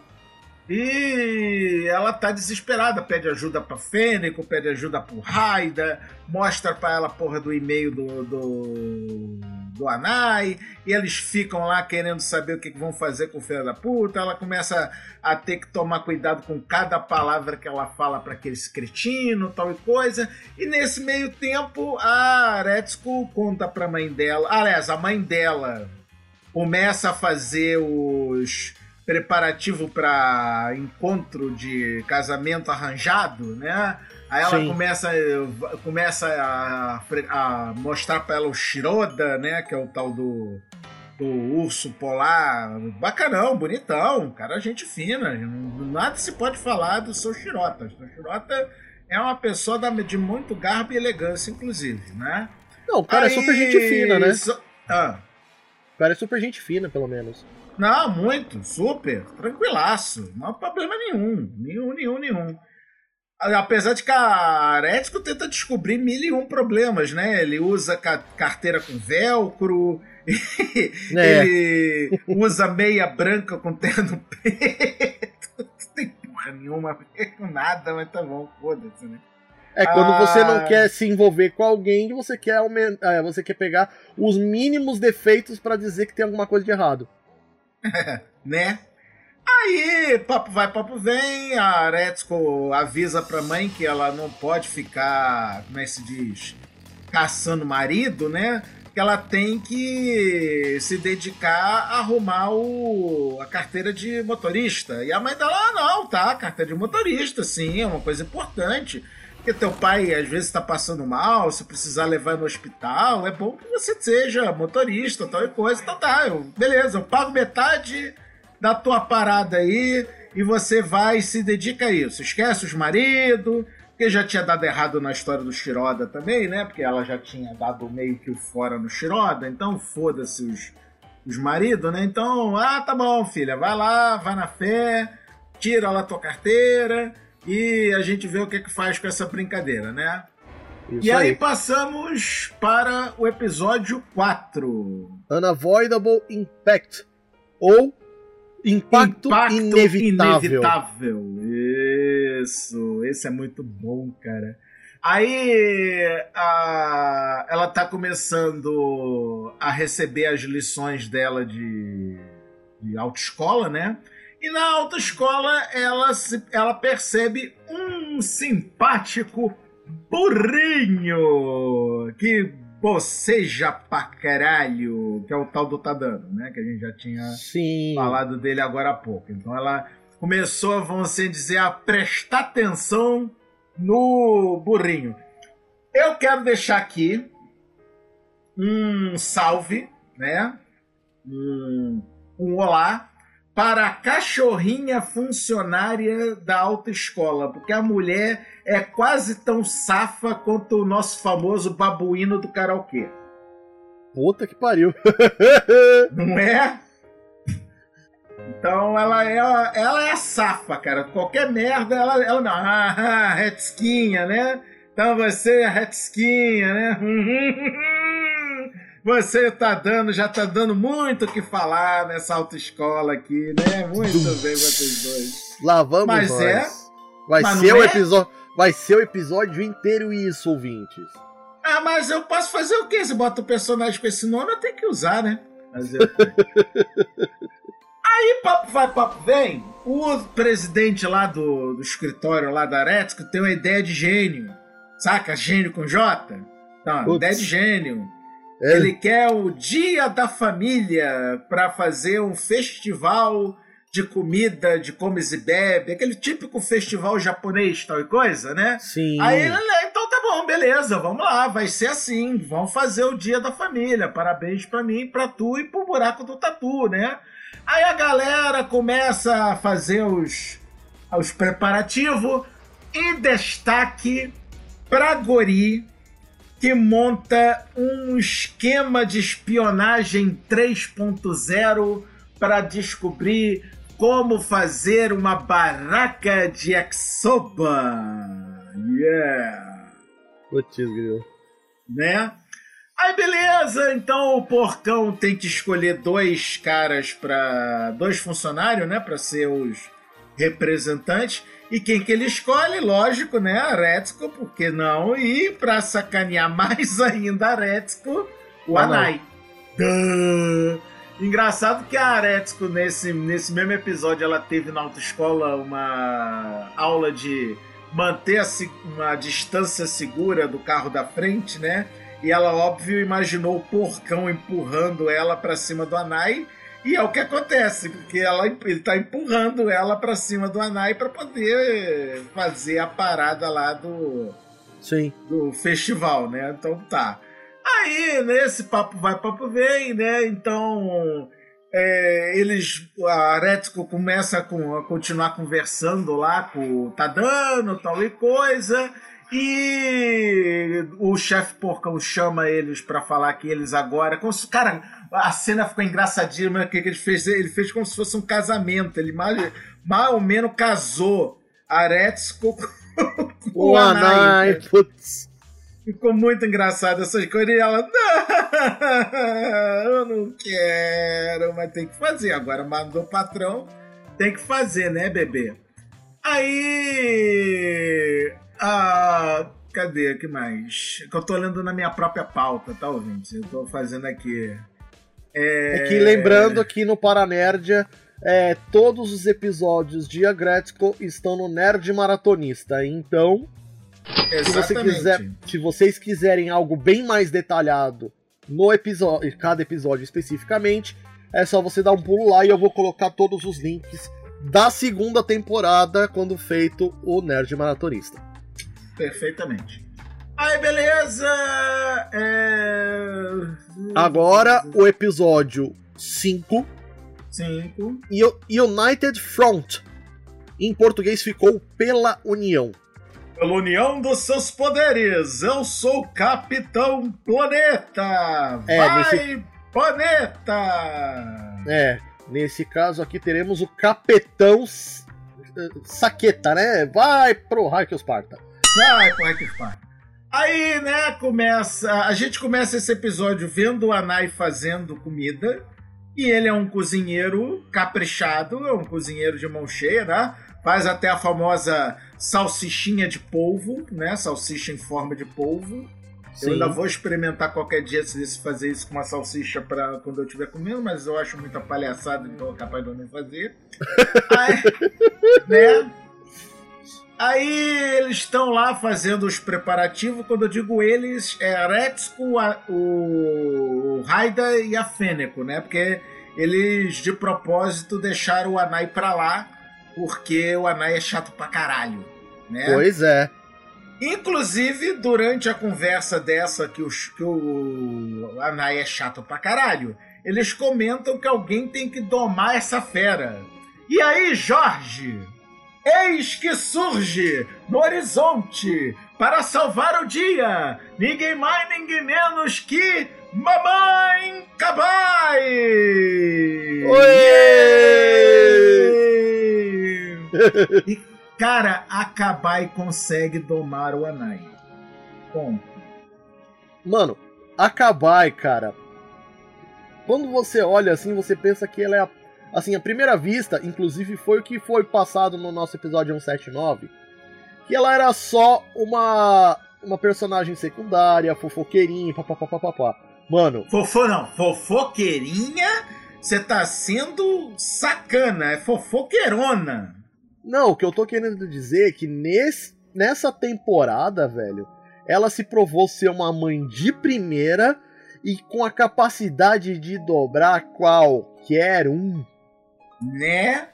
E ela tá desesperada, pede ajuda pra Fênico, pede ajuda pro Raida, mostra pra ela a porra do e-mail do, do, do Anai, e eles ficam lá querendo saber o que vão fazer com o filho da puta. Ela começa a ter que tomar cuidado com cada palavra que ela fala pra aquele cretino, tal e coisa. E nesse meio tempo, a Aretsuko conta pra mãe dela, aliás, a mãe dela começa a fazer os preparativo para encontro de casamento arranjado, né? Aí ela Sim. começa, começa a, a mostrar para ela o Shiroda, né? Que é o tal do, do urso polar. Bacanão, bonitão, cara, gente fina. Nada se pode falar do seu Shirota. O Shirota é uma pessoa de muito garbo e elegância, inclusive, né? Não, o cara Aí... é super gente fina, né? So... Ah. O cara é super gente fina, pelo menos. Não, muito, super, tranquilaço, não há problema nenhum, nenhum, nenhum, nenhum. Apesar de que a Aretsuko tenta descobrir mil e um problemas, né? Ele usa ca- carteira com velcro, é. ele usa meia branca com terno preto, não tem porra nenhuma, com nada, mas tá bom, foda-se, né? É quando ah... você não quer se envolver com alguém, você quer, aumentar, você quer pegar os mínimos defeitos pra dizer que tem alguma coisa de errado. Né? Aí, papo vai, papo vem, a Aretsuko avisa pra mãe que ela não pode ficar, como é que se diz, caçando marido, né? Que ela tem que se dedicar a arrumar o, a carteira de motorista. E a mãe dela, ah, não, tá, carteira de motorista, sim, é uma coisa importante. Porque teu pai às vezes está passando mal, se precisar levar no hospital, é bom que você seja motorista, tal e coisa. Então tá, eu, beleza, eu pago metade da tua parada aí e você vai e se dedica a isso. Esquece os maridos, porque já tinha dado errado na história do Shiroda também, né? Porque ela já tinha dado meio que o fora no Shiroda, então foda-se os, os maridos, né? Então, ah, tá bom, filha, vai lá, vai na fé, tira lá tua carteira... E a gente vê o que que faz com essa brincadeira, né? Isso e aí, aí passamos para o episódio quatro. Unavoidable Impact, ou Impacto, Impacto inevitável. inevitável. Isso, esse é muito bom, cara. Aí a, ela tá começando a receber as lições dela de, de autoescola, né? E na autoescola ela, se, ela percebe um simpático burrinho que boceja pra caralho, que é o tal do Tadano, né? Que a gente já tinha Sim. falado dele agora há pouco. Então ela começou, vamos assim dizer, a prestar atenção no burrinho. Eu quero deixar aqui um salve, né? Um, um olá para a cachorrinha funcionária da autoescola, porque a mulher é quase tão safa quanto o nosso famoso babuíno do karaokê. Puta que pariu. Não é? Então ela é, ela é a safa, cara. Qualquer merda, ela, ela não. Ah, ah, retisquinha, né? Então você é a retisquinha, né? Você tá dando, já tá dando muito o que falar nessa autoescola aqui, né? Muito bem, vocês dois. Lá vamos Mas nós. é. Vai mas ser não o é? episódio, vai ser o episódio inteiro isso, ouvintes. Ah, mas eu posso fazer o quê? Se bota o personagem com esse nome, eu tenho que usar, né? Fazer o quê? Aí, papo vai, papo vem, o presidente lá do, do escritório lá da Aretsuko tem uma ideia de gênio. Saca? Gênio com J? Então, Putz. ideia de gênio. É. Ele quer o Dia da Família para fazer um festival de comida, de comes e bebe, aquele típico festival japonês, tal e coisa, né? Sim. Aí ele, então tá bom, beleza, vamos lá, vai ser assim, vamos fazer o Dia da Família, parabéns pra mim, pra tu e pro buraco do tatu, né? Aí a galera começa a fazer os, os preparativos e destaque pra Gori, que monta um esquema de espionagem três ponto zero para descobrir como fazer uma barraca de yakisoba. Yeah! Putz, grilo. Né? Aí beleza, então o porcão tem que escolher dois caras para dois funcionários, né, para ser os representantes. E quem que ele escolhe? Lógico, né, a Retsuko, por que não? E para sacanear mais ainda a Retsuko, o Anai. Duh. Engraçado que a Retsuko, nesse, nesse mesmo episódio, ela teve na autoescola uma aula de manter a, uma distância segura do carro da frente, né? E ela, óbvio, imaginou o porcão empurrando ela para cima do Anai. E é o que acontece, porque ela, ele tá empurrando ela para cima do Anai para poder fazer a parada lá do, Sim. do festival, né? Então tá. Aí, nesse papo vai, papo vem, né? Então, é, eles, a Retsuko começa a, com, a continuar conversando lá com o Tadano, tal e coisa. E o chefe porcão chama eles pra falar que eles agora... Como se, cara, a cena ficou engraçadinha, o que, que ele fez? Ele fez como se fosse um casamento. Ele mal, mal ou menos casou a Retsuko com o, O Anai. Anai, putz. Ficou muito engraçado essas coisas. E ela, não, eu não quero, mas tem que fazer. Agora mandou o patrão, tem que fazer, né, bebê? Aí... Ah, cadê? O que mais? Que eu tô olhando na minha própria pauta, tá, ouvinte? Eu tô fazendo aqui. É, é que lembrando que no Paranerdia, é, todos os episódios de Agretsuko estão no Nerd Maratonista. Então, se, você quiser, se vocês quiserem algo bem mais detalhado no episódio, cada episódio especificamente, é só você dar um pulo lá e eu vou colocar todos os links da segunda temporada quando feito o Nerd Maratonista. Perfeitamente. Aí, beleza! É... Agora, o episódio cinco. cinco. United Front. Em português ficou Pela União. Pela união dos seus poderes, eu sou o Capitão Planeta! É, Vai, nesse... Planeta! É, nesse caso aqui teremos o Capitão Saqueta, né? Vai pro raio que os parta. Vai, porra que faz. Aí, né, começa... A gente começa esse episódio vendo o Anai fazendo comida. E ele é um cozinheiro caprichado, é um cozinheiro de mão cheia, né? Faz até a famosa salsichinha de polvo, né? Salsicha em forma de polvo. Sim. Eu ainda vou experimentar qualquer dia se fazer isso com uma salsicha para quando eu estiver comendo, mas eu acho muita palhaçada, então é capaz de eu não fazer. Aí, né? Aí eles estão lá fazendo os preparativos. Quando eu digo eles, é a Retsuko, a, o, o Haida e a Fêneco, né? Porque eles, de propósito, deixaram o Anai pra lá, porque o Anai é chato pra caralho, né? Pois é. Inclusive, durante a conversa dessa que, os, que o Anai é chato pra caralho, eles comentam que alguém tem que domar essa fera. E aí, Jorge... Eis que surge no horizonte para salvar o dia ninguém mais, ninguém menos que Mamãe Kabai! E, cara, a Kabai consegue domar o Anai. Ponto. Mano, a Kabai, cara, quando você olha assim, você pensa que ela é a assim, à primeira vista, inclusive foi o que foi passado no nosso episódio cento e setenta e nove, que ela era só uma uma personagem secundária, fofoqueirinha, papapá. Mano... Fofo não, fofoqueirinha, você tá sendo sacana, é fofoqueirona. Não, o que eu tô querendo dizer é que nesse, nessa temporada, velho, ela se provou ser uma mãe de primeira e com a capacidade de dobrar qualquer um. Né?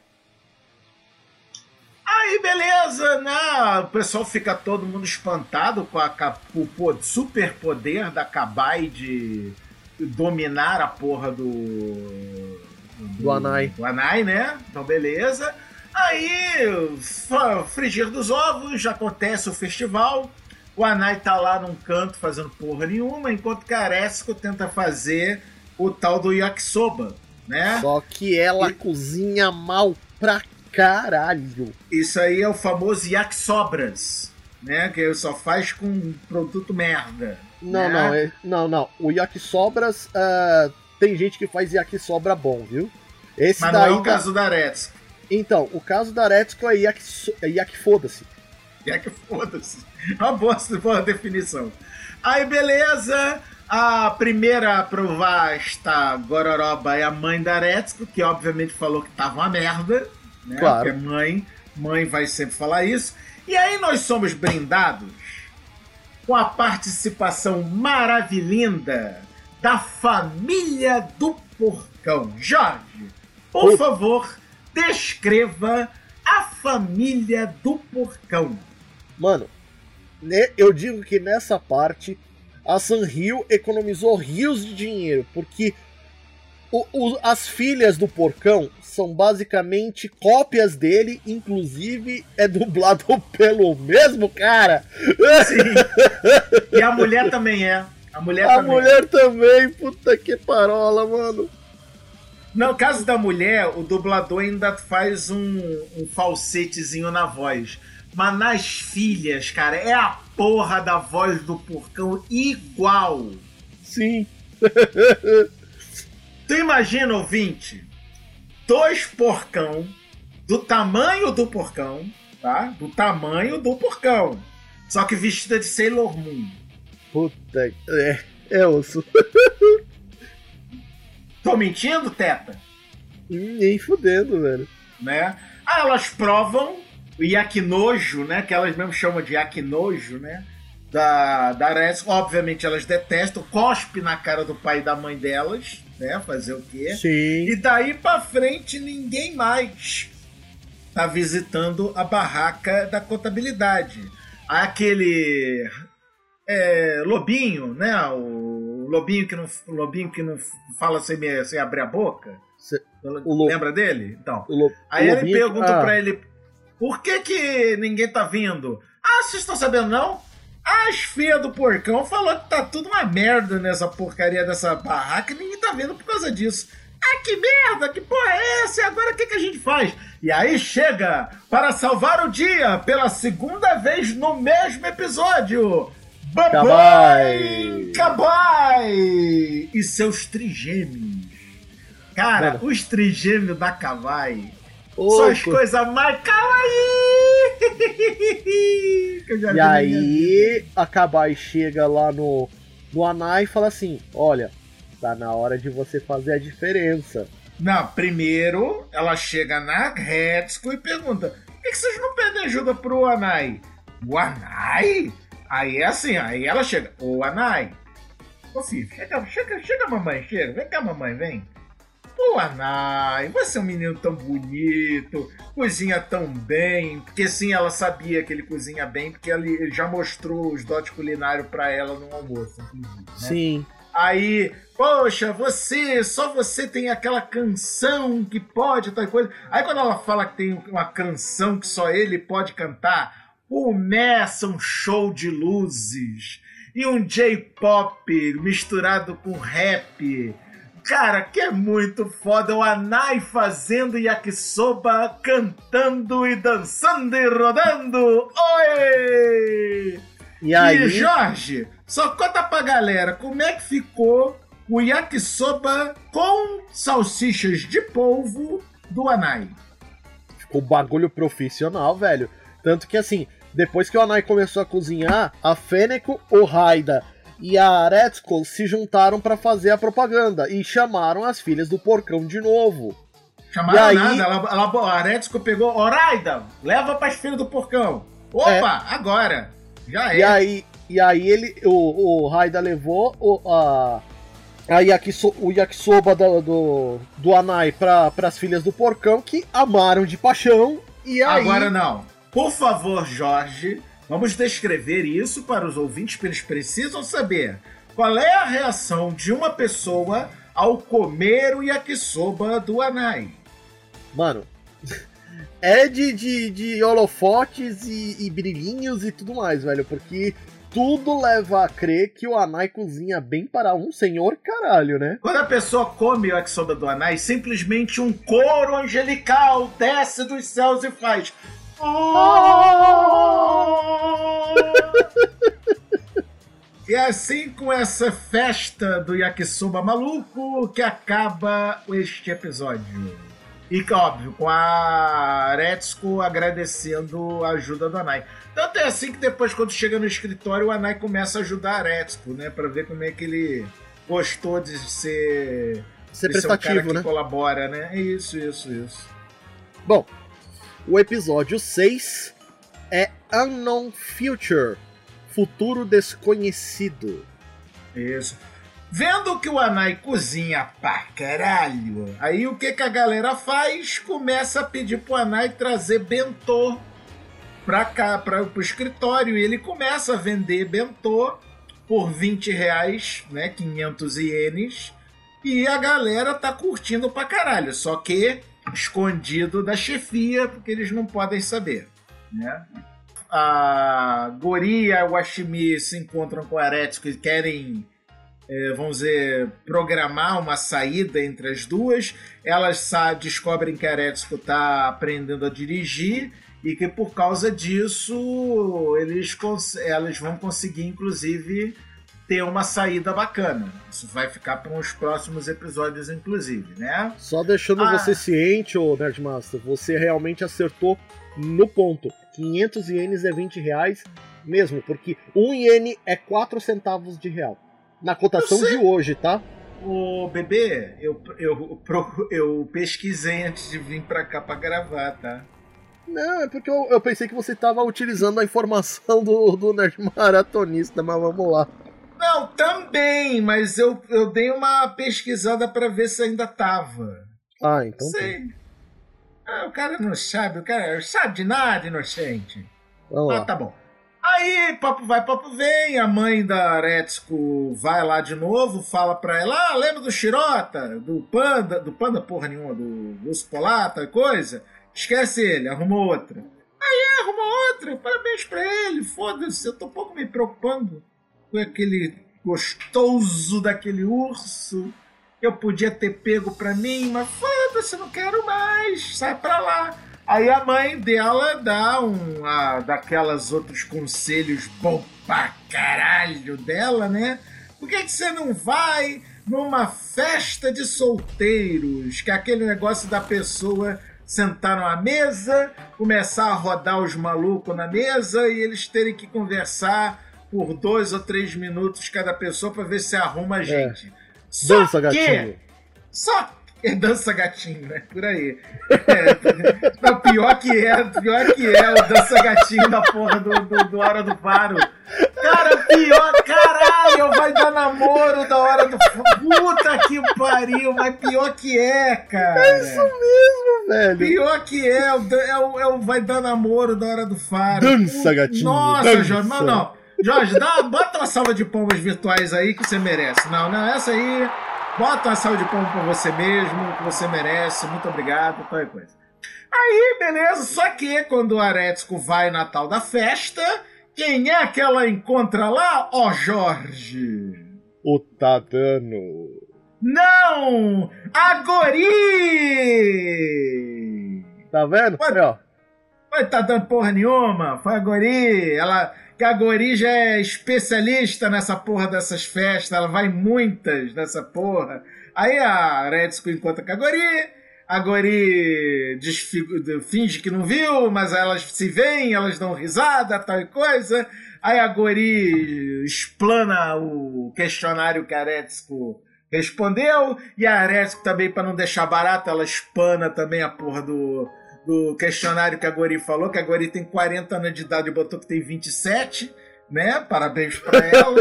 Aí, beleza, né? O pessoal fica todo mundo espantado com, a, com o super poder da Kabai de dominar a porra do... Do, do Anai. Do Anai, né? Então, beleza. Aí, frigir dos ovos, já acontece o festival. O Anai tá lá num canto fazendo porra nenhuma, enquanto que a Retsuko tenta fazer o tal do yakisoba, né? Só que ela e... cozinha mal pra caralho. Isso aí é o famoso yakisobras, né? Que ele só faz com produto merda. Não, né? não, é... não, não. O yakisobras, uh, tem gente que faz yakisobra bom, viu? Esse Mas daí não é o da... caso da Retsuko. Então, o caso da Retsuko é yaki, é yaki foda-se. Yaki foda-se. Uma boa, boa definição. Aí, beleza. A primeira a provar esta gororoba é a mãe da Retsuko, que obviamente falou que tava uma merda, né? Claro. Porque mãe, mãe vai sempre falar isso. E aí nós somos brindados com a participação maravilhinda da família do Porcão. Jorge, por favor, descreva a família do Porcão. Mano, eu digo que nessa parte a Sanrio economizou rios de dinheiro, porque o, o, as filhas do Porcão são basicamente cópias dele, inclusive é dublado pelo mesmo cara. Sim. E a mulher também é. A mulher a também. mulher também, puta que parola, mano. No caso da mulher, o dublador ainda faz um, um falsetezinho na voz. Mas nas filhas, cara, é a porra da voz do Porcão igual. Sim. Tu imagina, ouvinte, dois porcão do tamanho do Porcão, tá? Do tamanho do Porcão. Só que vestida de Sailor Moon. Puta, é, é osso. Tô mentindo, Teta? Nem fudendo, velho. Né? Ah, elas provam o yakinojo, né? Que elas mesmo chamam de yakinojo, né? Da, da Retsuko. Obviamente elas detestam, cospe na cara do pai e da mãe delas, né? Fazer o quê? Sim. E daí pra frente ninguém mais tá visitando a barraca da contabilidade. Aquele é, lobinho, né? O lobinho que não, o lobinho que não fala sem, sem abrir a boca. Cê, lo... Lembra dele? Então. Lo... Aí ele lobinho... pergunta ah. pra ele: por que que ninguém tá vindo? Ah, vocês estão sabendo não? As filhas do Porcão falou que tá tudo uma merda nessa porcaria dessa barraca e ninguém tá vindo por causa disso. Ah, que merda, que porra é essa? E agora o que, que a gente faz? E aí chega, para salvar o dia, pela segunda vez no mesmo episódio, Babai! Kabai! E seus trigêmeos. Cara, Mano. os trigêmeos da Kabai são as coisas mais kawaii! Que eu já e aí, a Kabai chega lá no, no Anai e fala assim, olha, tá na hora de você fazer a diferença. Não, primeiro ela chega na Retsuko e pergunta, por que, que vocês não pedem ajuda pro Anai? O Anai? Aí é assim, aí ela chega, ô Anai, ô filho, chega, chega, chega mamãe, chega, vem cá mamãe, vem. Ô Anai, você é um menino tão bonito, cozinha tão bem, porque sim, ela sabia que ele cozinha bem, porque ele já mostrou os dotes culinários pra ela no almoço, inclusive, né? Sim. Aí, poxa, você, só você tem aquela canção que pode, tal coisa. Aí quando ela fala que tem uma canção que só ele pode cantar, começa um show de luzes e um J-pop misturado com rap. Cara, que é muito foda. O Anai fazendo yakisoba, cantando e dançando e rodando. Oi! E aí? E Jorge, só conta pra galera como é que ficou o yakisoba com salsichas de polvo do Anai. Ficou bagulho profissional, velho. Tanto que assim, depois que o Anai começou a cozinhar, a Feneko, o Raida e a Retsuko se juntaram pra fazer a propaganda e chamaram as filhas do porcão de novo. Chamaram e aí... nada, ela, ela, a Retsuko pegou, ó, Raida, leva pras filhas do porcão. Opa, é. agora, já é. E aí, e aí ele, o, o Raida levou o, a, a yakiso, o yakisoba do, do, do Anai pra, pras filhas do porcão, que amaram de paixão. E aí... Agora não. Por favor, Jorge, vamos descrever isso para os ouvintes, porque eles precisam saber qual é a reação de uma pessoa ao comer o yakisoba do Anai. Mano, é de, de, de holofotes e, e brilhinhos e tudo mais, velho, porque tudo leva a crer que o Anai cozinha bem para um senhor caralho, né? Quando a pessoa come o yakisoba do Anai, simplesmente um coro angelical desce dos céus e faz... E é assim, com essa festa do yakisoba maluco, que acaba este episódio. E, óbvio, com a Retsuko agradecendo a ajuda do Anai. Tanto é assim que depois, quando chega no escritório, o Anai começa a ajudar a Retsuko, né? Pra ver como é que ele gostou de ser... Ser de prestativo, ser um cara que né? colabora, né? Isso, isso, isso. Bom... O episódio seis é Unknown Future, Futuro Desconhecido. Isso. Vendo que o Anai cozinha pra caralho, aí o que, que a galera faz? Começa a pedir pro Anai trazer bentô pra cá, pra, pro escritório. E ele começa a vender bentô por vinte reais, né, quinhentos ienes. E a galera tá curtindo pra caralho. Só que... escondido da chefia, porque eles não podem saber, né? A Gori e a Washimi se encontram com a Retsuko e querem, é, vamos dizer, programar uma saída entre as duas. Elas descobrem que a Retsuko está aprendendo a dirigir e que por causa disso eles, elas vão conseguir, inclusive, ter uma saída bacana. Isso vai ficar para os próximos episódios, inclusive, né? Só deixando ah. você ciente, ô Nerdmaster, você realmente acertou no ponto. quinhentos ienes é vinte reais mesmo, porque um iene é quatro centavos de real. Na cotação de hoje, tá? Ô, bebê, eu, eu, eu, eu pesquisei antes de vir pra cá pra gravar, tá? Não, é porque eu, eu pensei que você tava utilizando a informação do, do Nerd Maratonista, mas vamos lá. Não, também, mas eu, eu dei uma pesquisada pra ver se ainda tava. Ah, então sei. Ah, o cara não sabe, o cara sabe de nada, inocente. Vamos ah, lá. Tá bom. Aí, papo vai, papo vem, a mãe da Retsuko vai lá de novo, fala pra ela, ah, lembra do Shirota, do Panda, do Panda porra nenhuma, do Urso Polar, tal coisa? Esquece ele, arruma outra. Aí, arruma outra, parabéns pra ele, foda-se, eu tô um pouco me preocupando com aquele gostoso daquele urso, eu podia ter pego pra mim, mas foda-se, não quero mais, sai pra lá. Aí a mãe dela dá um a, daquelas outros conselhos bom pra caralho dela, né? Por que, que você não vai numa festa de solteiros? Que é aquele negócio da pessoa sentar numa mesa, começar a rodar os malucos na mesa e eles terem que conversar por dois ou três minutos cada pessoa pra ver se arruma a gente. É. Só Dança, que, gatinho. Só que... Dança gatinho, né? Por aí. É, não, pior que é, pior que é o dança gatinho da porra do, do, do Hora do Faro. Cara, pior, caralho, vai dar namoro da Hora do Faro. Puta que pariu, mas pior que é, cara. É isso mesmo, velho. Pior que é, é o, é o vai dar namoro da Hora do Faro. Dança gatinho. Nossa, dança. Jorge, não, não. Jorge, dá, bota uma salva de palmas virtuais aí que você merece. Não, não, essa aí... Bota uma salva de palmas pra você mesmo, que você merece, muito obrigado, tal coisa. Aí, beleza, só que quando o Aretsuko vai na tal da festa, quem é que ela encontra lá? Ó, oh, Jorge! O Tadano. Não! A Gori! Tá vendo? Foi, ó. Foi tá dando porra nenhuma, foi a Gori, ela... Que a Gori já é especialista nessa porra dessas festas, ela vai em muitas nessa porra. Aí a Aretsuko encontra com a Gori, a Gori desfigu... finge que não viu, mas elas se veem, elas dão risada, tal e coisa. Aí a Gori explana o questionário que a Aretsuko respondeu, e a Aretsuko também, para não deixar barato, ela espana também a porra do... do questionário que a Gori falou, que a Gori tem quarenta anos de idade e botou que tem vinte e sete, né? Parabéns pra ela.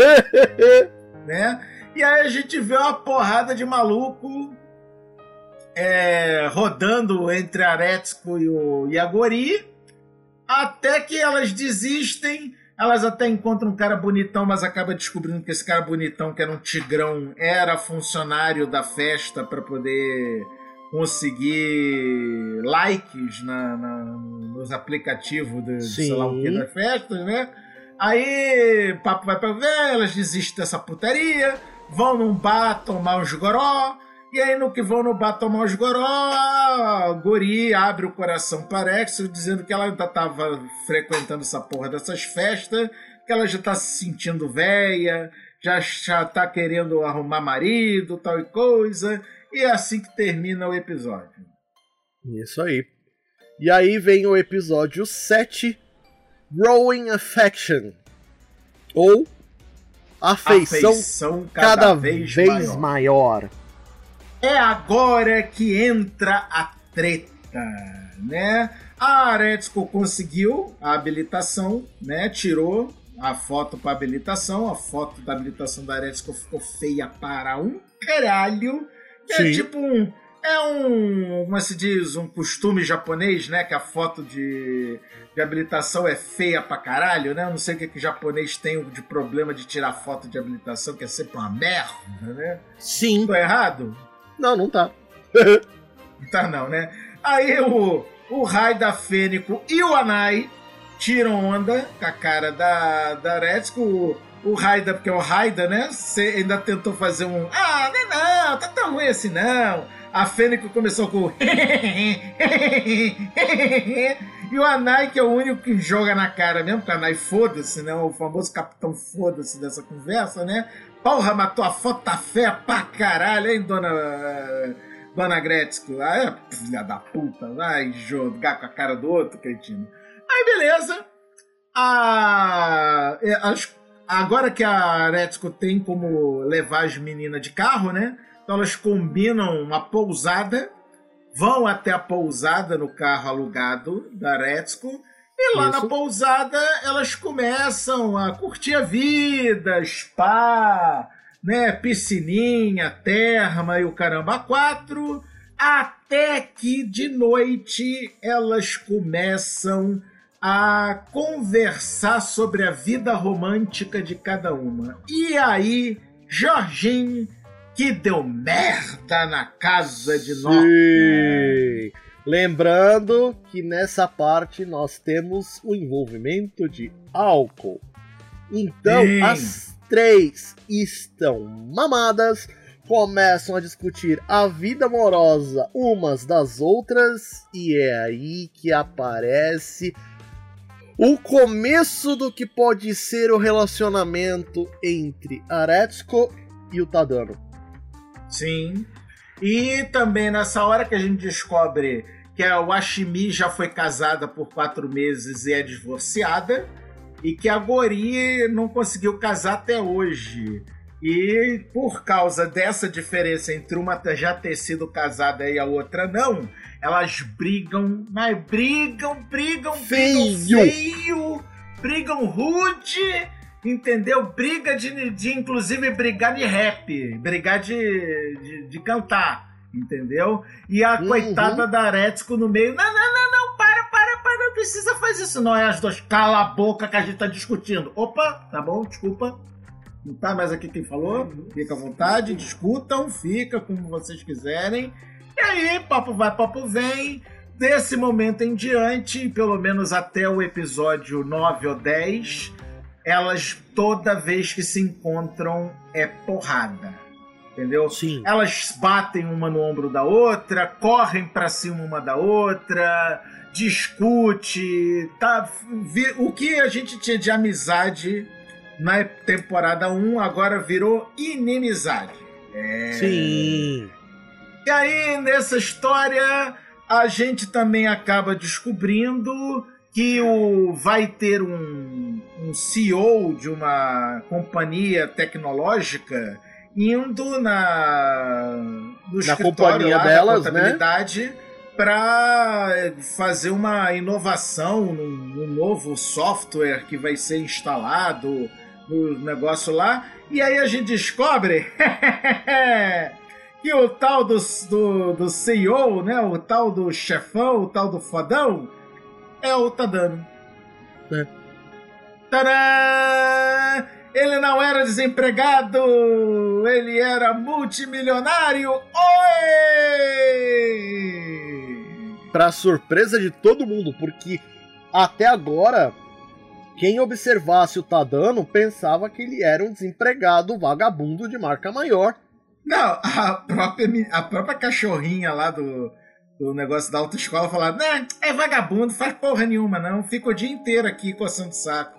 Né? E aí a gente vê uma porrada de maluco é, rodando entre a Aretsuko e, o, e a Gori, até que elas desistem. Elas até encontram um cara bonitão, mas acaba descobrindo que esse cara bonitão, que era um tigrão, era funcionário da festa para poder... conseguir likes na, na, nos aplicativos de, de sei lá o que das festas, né? Aí, papo vai pra ver, elas desistem dessa putaria, vão num bar tomar uns goró, e aí no que vão no bar tomar uns goró, a Gori abre o coração para Aretsuko, dizendo que ela ainda tava frequentando essa porra dessas festas, que ela já tá se sentindo velha, já, já tá querendo arrumar marido, tal e coisa... E é assim que termina o episódio. Isso aí. E aí vem o episódio sete, Growing Affection. Ou Afeição, Afeição cada, cada vez, vez maior. maior. É agora que entra a treta, né? A Aretsuko conseguiu a habilitação, né? Tirou a foto para habilitação. A foto da habilitação da Aretsuko ficou feia para um caralho. É Sim. tipo um... É um... Como se diz? Um costume japonês, né? Que a foto de, de habilitação é feia pra caralho, né? Eu não sei o que, que o japonês tem de problema de tirar foto de habilitação, que é sempre uma merda, né? Sim. Tô errado? Não, não tá. Não tá não, né? Aí o, o Raida Fênico e o Anai tiram onda com a cara da, da Aretsuko. O Raida, porque é o Raida, né? Você ainda tentou fazer um... Ah, não, não, tá tão ruim assim, não. A Fênico começou com... E o Anai, que é o único que joga na cara mesmo, porque o Anai foda-se, né? O famoso capitão foda-se dessa conversa, né? Porra, matou a foto da fé pra caralho, hein, dona... Dona Gretzko? Ah, é, filha da puta, vai jogar com a cara do outro, cretino. Aí, beleza. A... As... Agora que a Aretsuko tem como levar as meninas de carro, né? Então elas combinam uma pousada, vão até a pousada no carro alugado da Aretsuko, e lá Isso. na pousada elas começam a curtir a vida, spa, né? Piscininha, terma e o caramba quatro, até que de noite elas começam a conversar sobre a vida romântica de cada uma. E aí, Jorginho, que deu merda na casa de nós. Lembrando que nessa parte nós temos o envolvimento de álcool. Então, Sim. as três estão mamadas, começam a discutir a vida amorosa umas das outras, e é aí que aparece o começo do que pode ser o relacionamento entre Aretsuko e o Tadano. Sim. E também nessa hora que a gente descobre que a Washimi já foi casada por quatro meses e é divorciada, e que a Gori não conseguiu casar até hoje. E por causa dessa diferença entre uma já ter sido casada e a outra não, elas brigam, mas brigam, brigam, feio, brigam feio, brigam rude, entendeu? Briga de, de inclusive brigar de rap, brigar de, de, de cantar, entendeu? E a uhum. coitada da Aretsuko no meio, não, não, não, não, para, para, para, não precisa fazer isso não, é as duas, cala a boca que a gente tá discutindo. Opa, tá bom, desculpa. Não tá mais aqui quem falou? Fica à vontade, discutam, fica como vocês quiserem. E aí, papo vai, papo vem. Desse momento em diante, pelo menos até o episódio nove ou dez, elas, toda vez que se encontram, é porrada. Entendeu? Sim. Elas batem uma no ombro da outra, correm pra cima uma da outra, discute, tá? O que a gente tinha de amizade na temporada um agora virou inimizade. É... Sim. E aí, nessa história, a gente também acaba descobrindo que o, vai ter um, um C E O de uma companhia tecnológica indo na, no na escritório lá delas, da contabilidade, né? Para fazer uma inovação num, num novo software que vai ser instalado no negócio lá, e aí a gente descobre que o tal do, do, do C E O, né, o tal do chefão, o tal do fodão, é o Tadano. É. Tadã! Ele não era desempregado, ele era multimilionário. Oi! Pra surpresa de todo mundo, porque até agora quem observasse o Tadano pensava que ele era um desempregado vagabundo de marca maior. Não, a própria, a própria cachorrinha lá do, do negócio da autoescola falava, né, é vagabundo, faz porra nenhuma não, fica o dia inteiro aqui coçando o saco.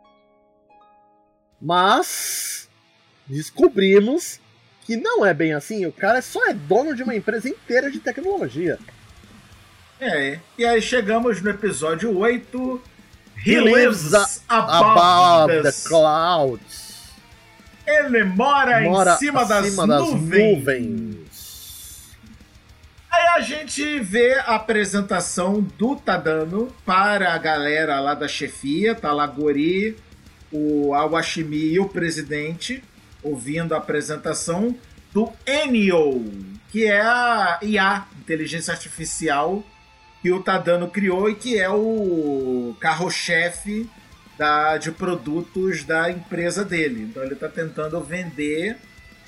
Mas descobrimos que não é bem assim, o cara só é dono de uma empresa inteira de tecnologia. É, e aí chegamos no episódio oito... He lives above, above the clouds. Ele mora, mora em cima, das, das nuvens. nuvens. Aí a gente vê a apresentação do Tadano para a galera lá da chefia. Tá lá Gori, o Awashimi e o presidente ouvindo a apresentação do Enio, que é a I A, inteligência artificial, que o Tadano criou e que é o carro-chefe da, de produtos da empresa dele. Então ele está tentando vender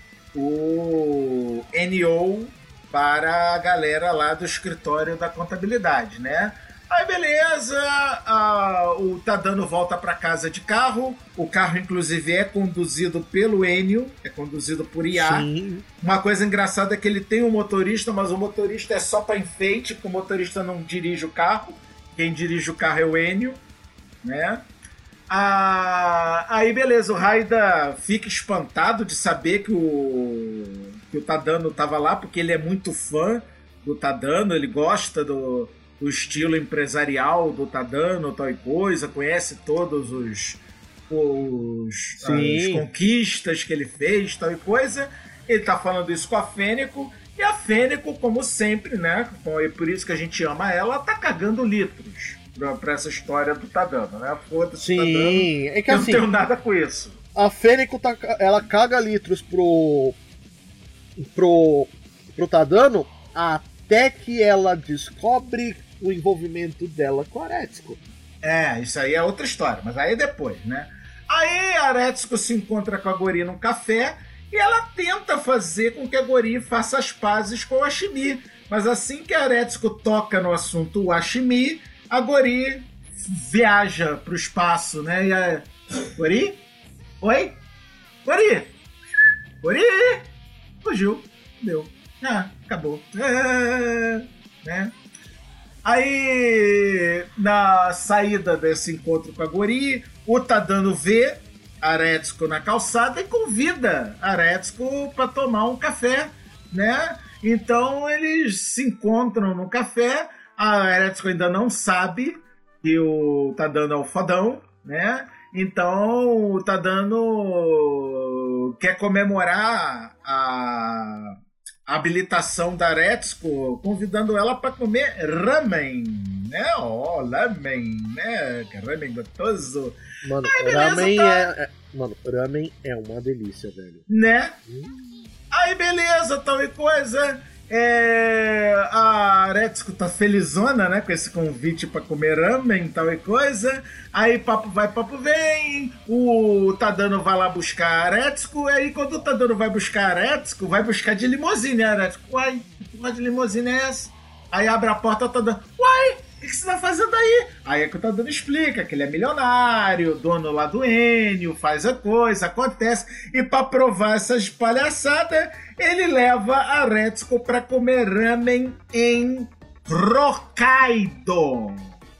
o N O para a galera lá do escritório da contabilidade, né? Aí beleza, a, o Tadano volta para casa de carro. O carro, inclusive, é conduzido pelo Enio, é conduzido por I A. Sim. Uma coisa engraçada é que ele tem um motorista, mas o motorista é só para enfeite, porque o motorista não dirige o carro. Quem dirige o carro é o Enio, né? Ah, aí beleza, o Raida fica espantado de saber que o, que o Tadano estava lá, porque ele é muito fã do Tadano, ele gosta do... do estilo empresarial do Tadano, tal e coisa, conhece todos os, os as conquistas que ele fez, tal e coisa. Ele tá falando isso com a Fênico, e a Fênico, como sempre, né, e por isso que a gente ama ela, tá cagando litros pra, pra essa história do Tadano, né? Foda-se, Sim, Tadano, é que eu assim, não tenho nada com isso. A Fênico, tá, ela caga litros pro, pro, pro Tadano até que ela descobre o envolvimento dela com a Aretsuko. É, isso aí é outra história, mas aí é depois, né? Aí a Aretsuko se encontra com a Gori num café e ela tenta fazer com que a Gori faça as pazes com o Washimi. Mas assim que a Aretsuko toca no assunto Washimi, a Gori viaja pro espaço, né? E a... Gori? Oi? Gori? Gori? fugiu, deu. Ah, acabou. É, né? Aí, na saída desse encontro com a Gori, o Tadano vê a Aretsuko na calçada e convida a Aretsuko para tomar um café, né? Então eles se encontram no café, a Aretsuko ainda não sabe que o Tadano é o fodão, né? Então o Tadano quer comemorar a a habilitação da Aretsuko, convidando ela para comer ramen, né? Ó, oh, ramen, né? Que ramen gostoso. Mano, Aí, beleza, ramen tá... é, é... Mano, ramen é uma delícia, velho. Né? Hum. Aí, beleza, tal e coisa. É... A Aretsuko tá felizona, né? Com esse convite pra comer ramen, tal e coisa. Aí, papo vai, papo vem. O Tadano vai lá buscar a Aretsuko. Aí, quando o Tadano vai buscar a Aretsuko, vai buscar de limusine a Aretsuko. Uai, que porra de limusine é essa? Aí abre a porta, o Tadano. Uai, o que, que você tá fazendo aí? Aí é que o Tadano explica que ele é milionário, dono lá do Enio, faz a coisa, acontece. E pra provar essas palhaçadas, ele leva a Aretsuko pra comer ramen em Hokkaido.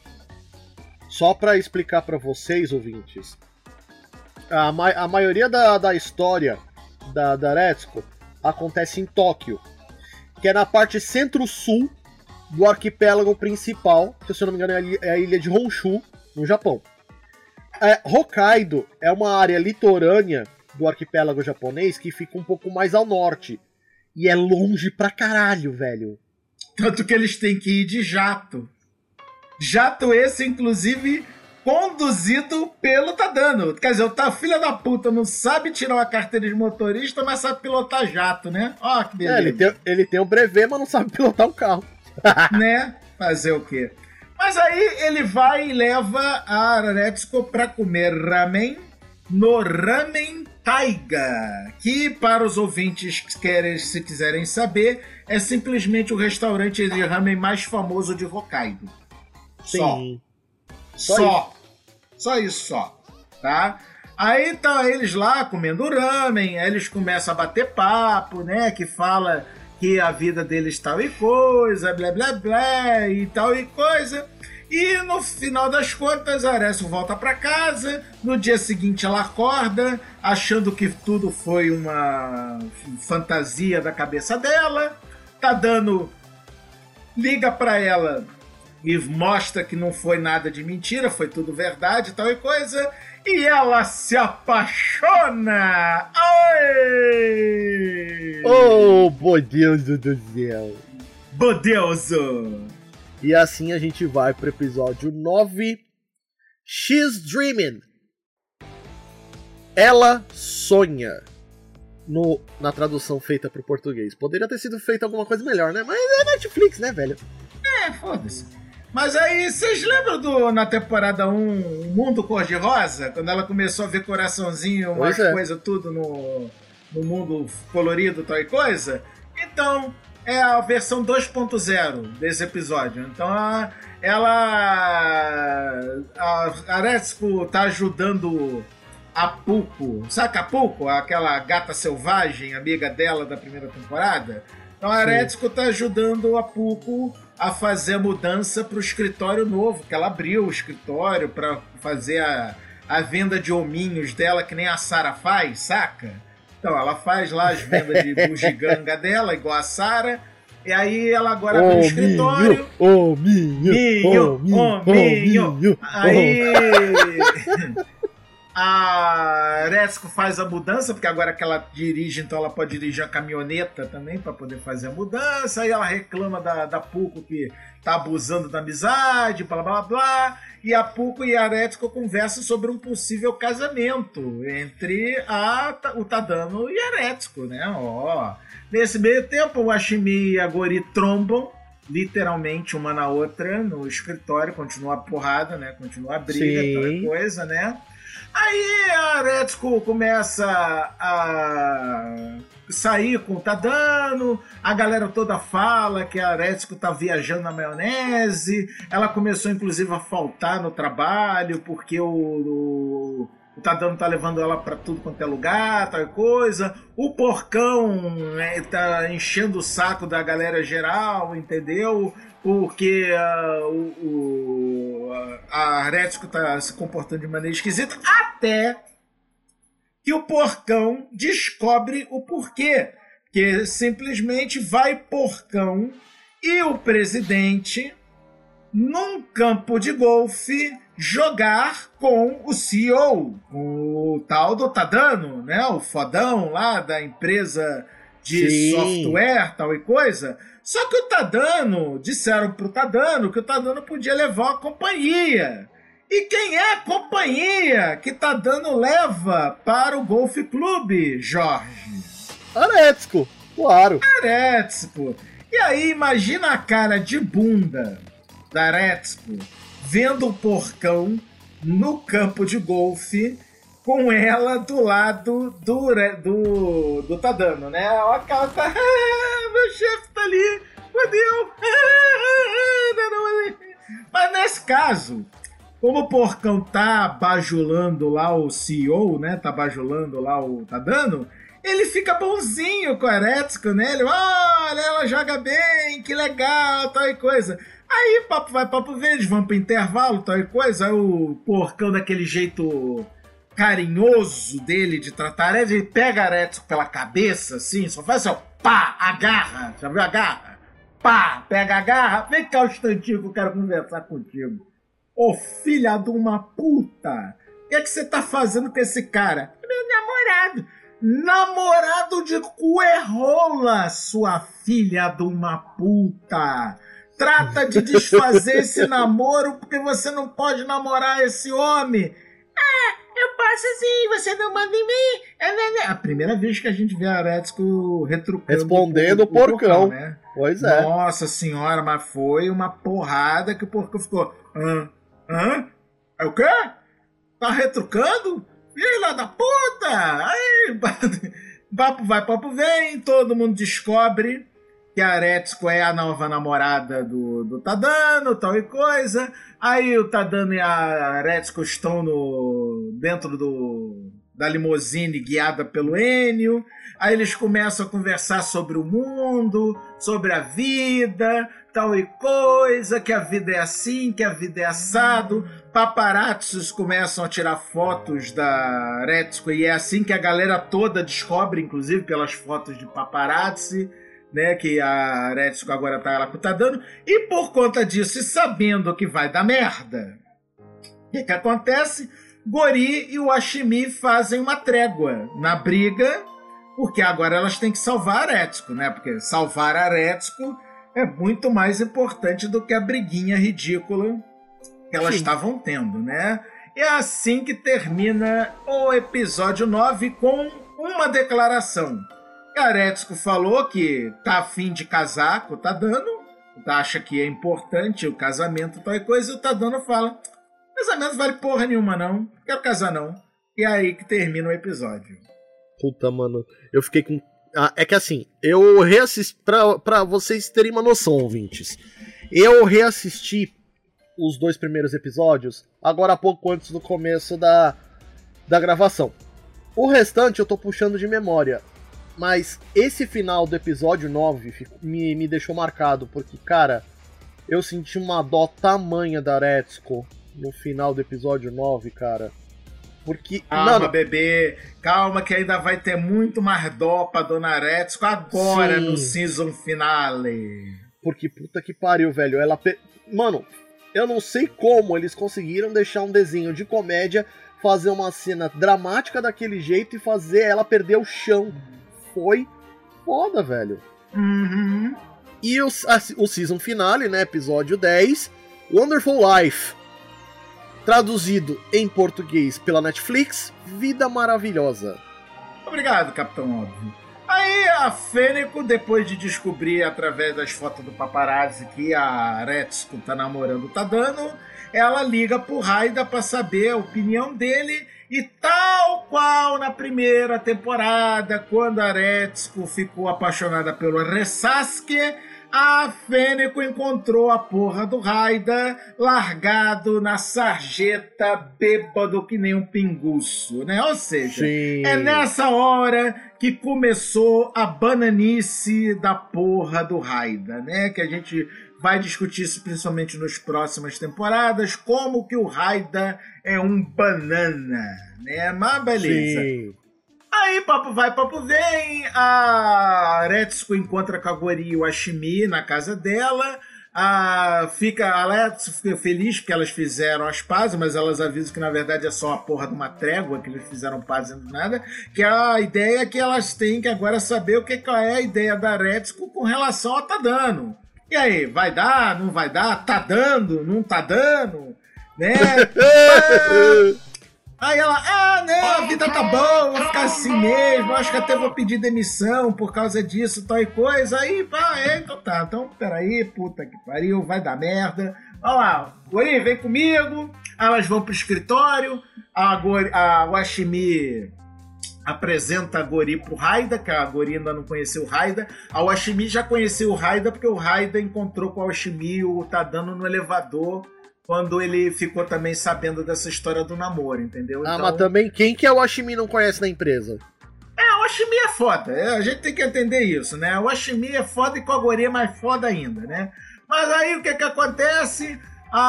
Só pra explicar pra vocês, ouvintes, a, ma a maioria da, da história da, da Aretsuko acontece em Tóquio, que é na parte centro-sul do arquipélago principal, que se eu não me engano é a ilha de Honshu, no Japão. É, Hokkaido é uma área litorânea do arquipélago japonês que fica um pouco mais ao norte. E é longe pra caralho, velho. Tanto que eles têm que ir de jato. Jato esse, inclusive, conduzido pelo Tadano. Quer dizer, o filho da puta não sabe tirar uma carteira de motorista, mas sabe pilotar jato, né? Ó, que beleza. É, ele tem, ele tem o brevet, mas não sabe pilotar o carro. Né? Fazer o quê? Mas aí ele vai e leva a Aretsuko pra comer ramen no Ramen Taiga, que para os ouvintes que querem, se quiserem saber, é simplesmente o restaurante de ramen mais famoso de Hokkaido. Sim. Só. Só. Só. Só isso só. Tá? Aí tá eles lá comendo ramen, aí eles começam a bater papo, né? Que fala que a vida deles tal e coisa, blá blá blá e tal e coisa. E no final das contas, a Aretsuko volta para casa. No dia seguinte ela acorda, achando que tudo foi uma fantasia da cabeça dela. Tadano liga para ela e mostra que não foi nada de mentira, foi tudo verdade, tal e coisa. E ela se apaixona! Oi! Oh, meu Deus do céu! Meu Deus! E assim a gente vai pro episódio nove, She's Dreaming. Ela sonha. No, na tradução feita pro português. Poderia ter sido feita alguma coisa melhor, né? Mas é Netflix, né, velho? É, foda-se. Mas aí, vocês lembram do, na temporada um, Mundo Cor-de-Rosa? Quando ela começou a ver coraçãozinho, umas é. coisas tudo no, no mundo colorido, tal e coisa? Então, é a versão dois ponto zero desse episódio. Então, a, ela... A Aretsuko tá ajudando a Puko. Sabe a Puko? Aquela gata selvagem, amiga dela da primeira temporada? Então, a Aretsuko tá ajudando a Puko a fazer a mudança para o escritório novo, que ela abriu o escritório para fazer a, a venda de hominhos dela, que nem a Sarah faz, saca? Então, ela faz lá as vendas de bugiganga dela, igual a Sarah, e aí ela agora abriu o escritório. Hominho, hominho, hominho. Aí a Aretsuko faz a mudança, porque agora que ela dirige, então ela pode dirigir a caminhoneta também para poder fazer a mudança. Aí ela reclama da, da Puko que tá abusando da amizade, blá blá blá. E a Puko e a Aretsuko conversam sobre um possível casamento entre a, o Tadano e a Aretsuko, né? Ó. Nesse meio tempo, o Ashimi e a Gori trombam literalmente uma na outra no escritório, continua a porrada, né? Continua a briga, Sim. toda coisa, né? Aí a Aretsuko começa a sair com o Tadano, a galera toda fala que a Aretsuko tá viajando na maionese, ela começou inclusive a faltar no trabalho porque o, o, o Tadano tá levando ela pra tudo quanto é lugar, tal coisa. O Porcão, né, tá enchendo o saco da galera geral, entendeu? Porque uh, o, o, a Aretsuko tá se comportando de maneira esquisita. Até que o Porcão descobre o porquê. Que simplesmente vai Porcão e o presidente num campo de golfe jogar com o C E O, com o tal do Tadano, né? O fodão lá da empresa de Sim. software, tal e coisa. Só que o Tadano, disseram pro Tadano que o Tadano podia levar a companhia. E quem é a companhia que Tadano leva para o Golf Clube, Jorge? Aretsuko, claro. Aretsuko. E aí, imagina a cara de bunda da Aretsuko vendo o Porcão no campo de golfe com ela do lado do, do, do Tadano, né? Olha que ela tá... Ah, meu chefe tá ali, fodeu. Mas nesse caso, como o Porcão tá bajulando lá o C E O, né? Tá bajulando lá o Tadano, ele fica bonzinho com a Aretsuko, né? Ele, olha, ela joga bem, que legal, tal e coisa. Aí, papo vai, papo vem, eles vão pro intervalo, tal e coisa. Aí o Porcão, daquele jeito carinhoso dele de tratar, ele pega a Aretsuko pela cabeça, assim, só faz assim, ó, pá, agarra, já viu, agarra? Pá, pega a garra, vem cá um instantinho que eu quero conversar contigo. Ô, filha de uma puta, o que é que você tá fazendo com esse cara? Meu namorado. Namorado de cuerrola, sua filha de uma puta. Trata de desfazer esse namoro porque você não pode namorar esse homem. Ah, eu posso sim, você não manda em mim. É a primeira vez que a gente vê a Aretsuko retrucando. Respondendo o, o Porcão. porcão né? Pois é. Nossa senhora, mas foi uma porrada que o Porcão ficou. Hã? Hã? É o quê? Tá retrucando? Filha da puta! Aí, papo vai, papo vem, todo mundo descobre que a Aretsuko é a nova namorada do, do Tadano, tal e coisa. Aí o Tadano e a Aretsuko estão no, dentro do, da limusine guiada pelo Enio. Aí eles começam a conversar sobre o mundo, sobre a vida, tal e coisa, que a vida é assim, que a vida é assado. Paparazzis começam a tirar fotos da Aretsuko e é assim que a galera toda descobre, inclusive pelas fotos de paparazzi, né, que a Aretsuko agora tá lá com o Tadano. E por conta disso, e sabendo que vai dar merda, o que que acontece? Gori e o Ashimi fazem uma trégua na briga, porque agora elas têm que salvar a Aretsuko, né? Porque salvar a Aretsuko é muito mais importante do que a briguinha ridícula que elas Sim. estavam tendo, né? E é assim que termina o episódio nove com uma declaração. A Aretsuko falou que tá afim de casar com o Tadano, acha que é importante o casamento, tal coisa, e o Tadano fala: casamento vale porra nenhuma, não. Não quero casar, não. E é aí que termina o episódio. Puta, mano, eu fiquei com... Ah, é que assim, eu reassisti... Pra, pra vocês terem uma noção, ouvintes, eu reassisti os dois primeiros episódios agora há pouco antes do começo da, da gravação. O restante eu tô puxando de memória, mas esse final do episódio nove me, me deixou marcado, porque, cara, eu senti uma dó tamanha da Aretsuko no final do episódio nove, cara. Porque, calma, mano, bebê, calma que ainda vai ter muito mais dó pra Dona Aretsuko agora, sim, no season finale. Porque, puta que pariu, velho, ela... Pe... Mano, eu não sei como eles conseguiram deixar um desenho de comédia, fazer uma cena dramática daquele jeito e fazer ela perder o chão. Foi foda, velho. Uhum. E o, a, o season finale, né, episódio dez, Wonderful Life. Traduzido em português pela Netflix, Vida Maravilhosa. Obrigado, Capitão Óbvio. Aí a Fênico, depois de descobrir através das fotos do paparazzi que a Aretsuko tá namorando o Tadano, ela liga pro Raida pra saber a opinião dele. E tal qual na primeira temporada, quando a Aretsuko ficou apaixonada pelo Resasuke, a Fênico encontrou a porra do Raida largado na sarjeta, bêbado que nem um pinguço, né? Ou seja, Sim. é nessa hora que começou a bananice da porra do Raida, né? Que a gente vai discutir isso principalmente nas próximas temporadas, como que o Raida é um banana, né? Mas beleza. Sim. Aí, papo vai, papo vem, a Retsuko encontra com a Gori e o Ashimi na casa dela, a, fica, a Retsuko fica feliz porque elas fizeram as pazes, mas elas avisam que na verdade é só a porra de uma trégua, que eles fizeram paz do nada, que a ideia é que elas têm que agora saber o que é a ideia da Retsuko com relação ao Tadano. E aí, vai dar, não vai dar, tá dando, não tá dando, né? Aí ela, ah, não, a vida tá boa, vou ficar assim mesmo, acho que até vou pedir demissão por causa disso, tal e coisa. Aí, pá, é, então tá, então peraí, puta que pariu, vai dar merda. Olha lá, Gori, vem comigo. Elas vão pro escritório, a, Gori, a Washimi apresenta a Gori pro Raida, que a Gori ainda não conheceu o Raida. A Washimi já conheceu o Raida, porque o Raida encontrou com a Washimi o Tadano no elevador, quando ele ficou também sabendo dessa história do namoro, entendeu? Ah, então... mas também quem que é o Ashimi não conhece na empresa? É, o Ashimi é foda, é, a gente tem que entender isso, né? O Ashimi é foda e com a Gori é mais foda ainda, né? Mas aí o que que acontece?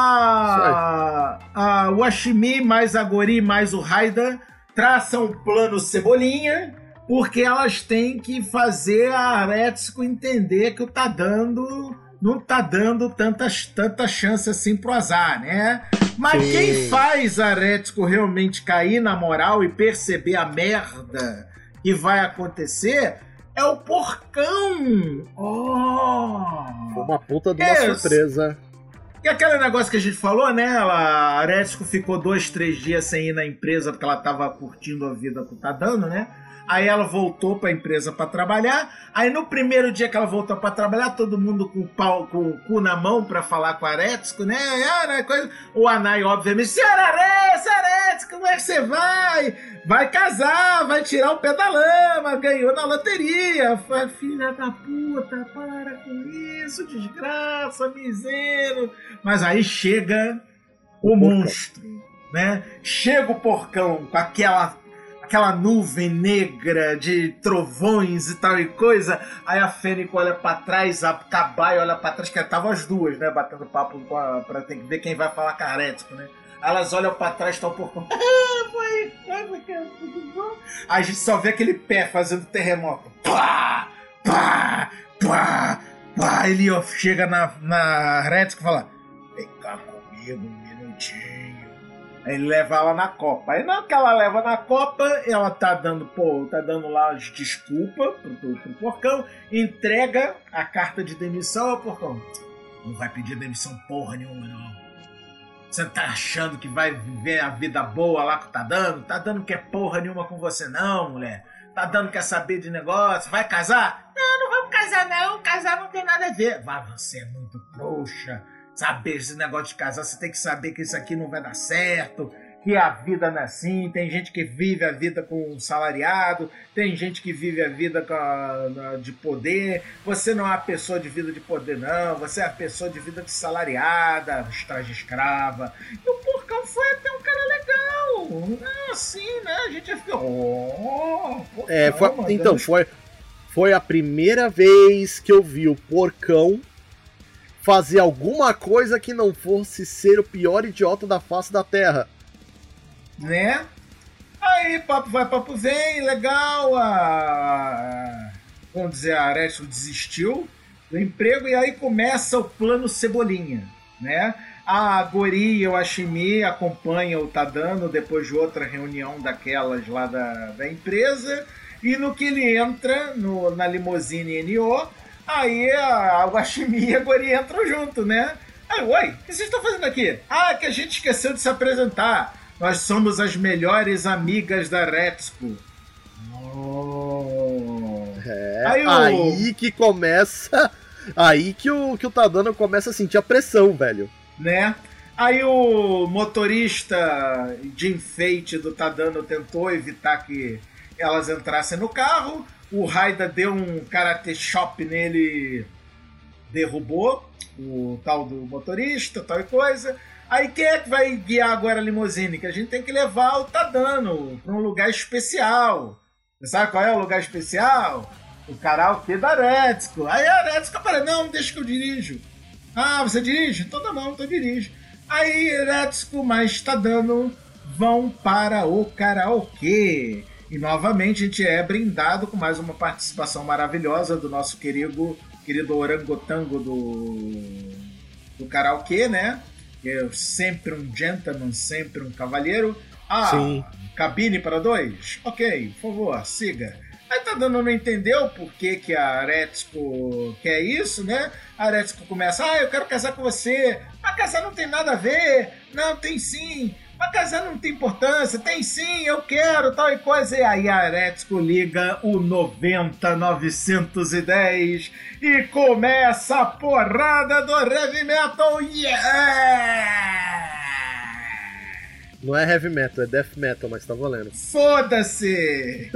A, a, o Ashimi mais a Gori mais o Raida traçam um plano Cebolinha, porque elas têm que fazer a Retsuko entender que o tá dando... não tá dando tantas, tanta chance assim pro azar, né? Mas Sim. quem faz a Retsuko realmente cair na moral e perceber a merda que vai acontecer é o Porcão! Oh! Foi uma puta de uma Isso. surpresa. E aquele negócio que a gente falou, né? Ela, a Retsuko ficou dois, três dias sem ir na empresa porque ela tava curtindo a vida com o Tadano, né? Aí ela voltou para a empresa para trabalhar. Aí no primeiro dia que ela voltou para trabalhar, todo mundo com o, pau, com o cu na mão para falar com a Retsuko, né? Ah, coisa... O Anai, obviamente, senhora Retsuko, como é que você vai? Vai casar, vai tirar o pé da lama, ganhou na loteria. Filha da puta, para com isso, desgraça, miséria. Mas aí chega o, o monstro, né? Chega o Porcão com aquela... aquela nuvem negra de trovões e tal e coisa. Aí a Fênico olha pra trás, a Cabai olha pra trás, que estavam as duas, né, batendo papo pra, pra ter que ver quem vai falar com a Retsuko, né. Aí elas olham pra trás, estão por conta. Ah, foi, foi, tudo bom? Aí a gente só vê aquele pé fazendo terremoto. Pá, pá, pá, pá. Ele ó, chega na, na Retsuko e fala: vem cá comigo um minutinho. Ele leva ela na copa. Aí não que ela leva na copa, ela tá dando, pô, tá dando lá as desculpas pro, pro, pro Porcão, entrega a carta de demissão ao Porcão. Não vai pedir demissão porra nenhuma, não. Você tá achando que vai viver a vida boa lá que tá dando? Tá dando que é porra nenhuma com você não, mulher. Tá dando quer saber de negócio? Vai casar? Não, não vamos casar não. Casar não tem nada a ver. Vai, você é muito trouxa. Saber esse negócio de casar, você tem que saber que isso aqui não vai dar certo, que a vida não é assim, tem gente que vive a vida com um salariado, tem gente que vive a vida com a, de poder, você não é a pessoa de vida de poder não, você é a pessoa de vida de salariada, estágio escrava. E o Porcão foi até um cara legal, é assim, né, a gente fica, oh, Porcão, é, foi, então, foi, foi a primeira vez que eu vi o Porcão fazer alguma coisa que não fosse ser o pior idiota da face da Terra. Né? Aí, papo vai, papo vem, legal, a... vamos dizer, a Retsuko desistiu do emprego e aí começa o plano Cebolinha, né? A Gori e o Ashimi acompanham o Tadano depois de outra reunião daquelas lá da, da empresa e no que ele entra no, na limusine N O, aí a, a Ashimi e a Gori entram junto, né? Aí, oi, o que vocês estão fazendo aqui? Ah, que a gente esqueceu de se apresentar. Nós somos as melhores amigas da Retsuko. Oh. É, aí, o... aí que começa... Aí que o, que o Tadano começa a sentir a pressão, velho. Né? Aí o motorista de enfeite do Tadano tentou evitar que elas entrassem no carro. O Raida deu um karate chop nele derrubou o tal do motorista, tal e coisa. Aí quem é que vai guiar agora a limusine? Que a gente tem que levar o Tadano para um lugar especial. Você sabe qual é o lugar especial? O karaokê da Aretsuko. Aí a Aretsuko fala, não, deixa que eu dirijo. Ah, você dirige? Então tá bom, então eu dirijo. Aí Aretsuko mais Tadano vão para o karaokê. E novamente a gente é brindado com mais uma participação maravilhosa do nosso querido, querido orangotango do, do karaokê, né? É sempre um gentleman, sempre um cavalheiro. Ah, sim. Cabine para dois? Ok, por favor, siga. Aí tá dando, não entendeu por que, que a Aretsuko quer isso, né? A Aretsuko começa, ah, eu quero casar com você. Mas casar não tem nada a ver. Não, tem sim. Mas casar não tem importância. Tem sim, eu quero, tal e coisa. E aí a Aretsuko liga o noventa novecentos e dez e começa a porrada do heavy metal. Yeah! Não é heavy metal, é death metal, mas tá valendo. Foda-se!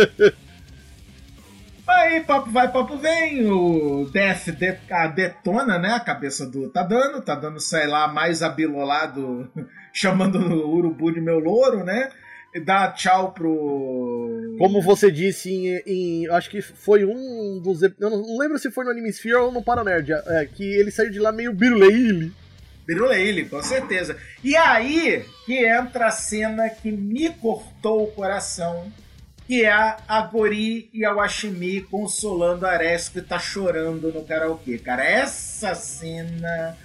Aí, papo vai, papo vem, o Death de, a detona, né, a cabeça do Tadano, Tadano sai lá mais abilolado, chamando o urubu de meu louro, né, e dá tchau pro... Como você disse, em, em, acho que foi um dos... Eu não lembro se foi no Animesphere ou no Paranerd, é, que ele saiu de lá meio biruleile. Biruleile, com certeza. E aí que entra a cena que me cortou o coração, que é a Gori e a Washimi consolando a Aretsuko e tá chorando no karaokê. Cara, essa cena,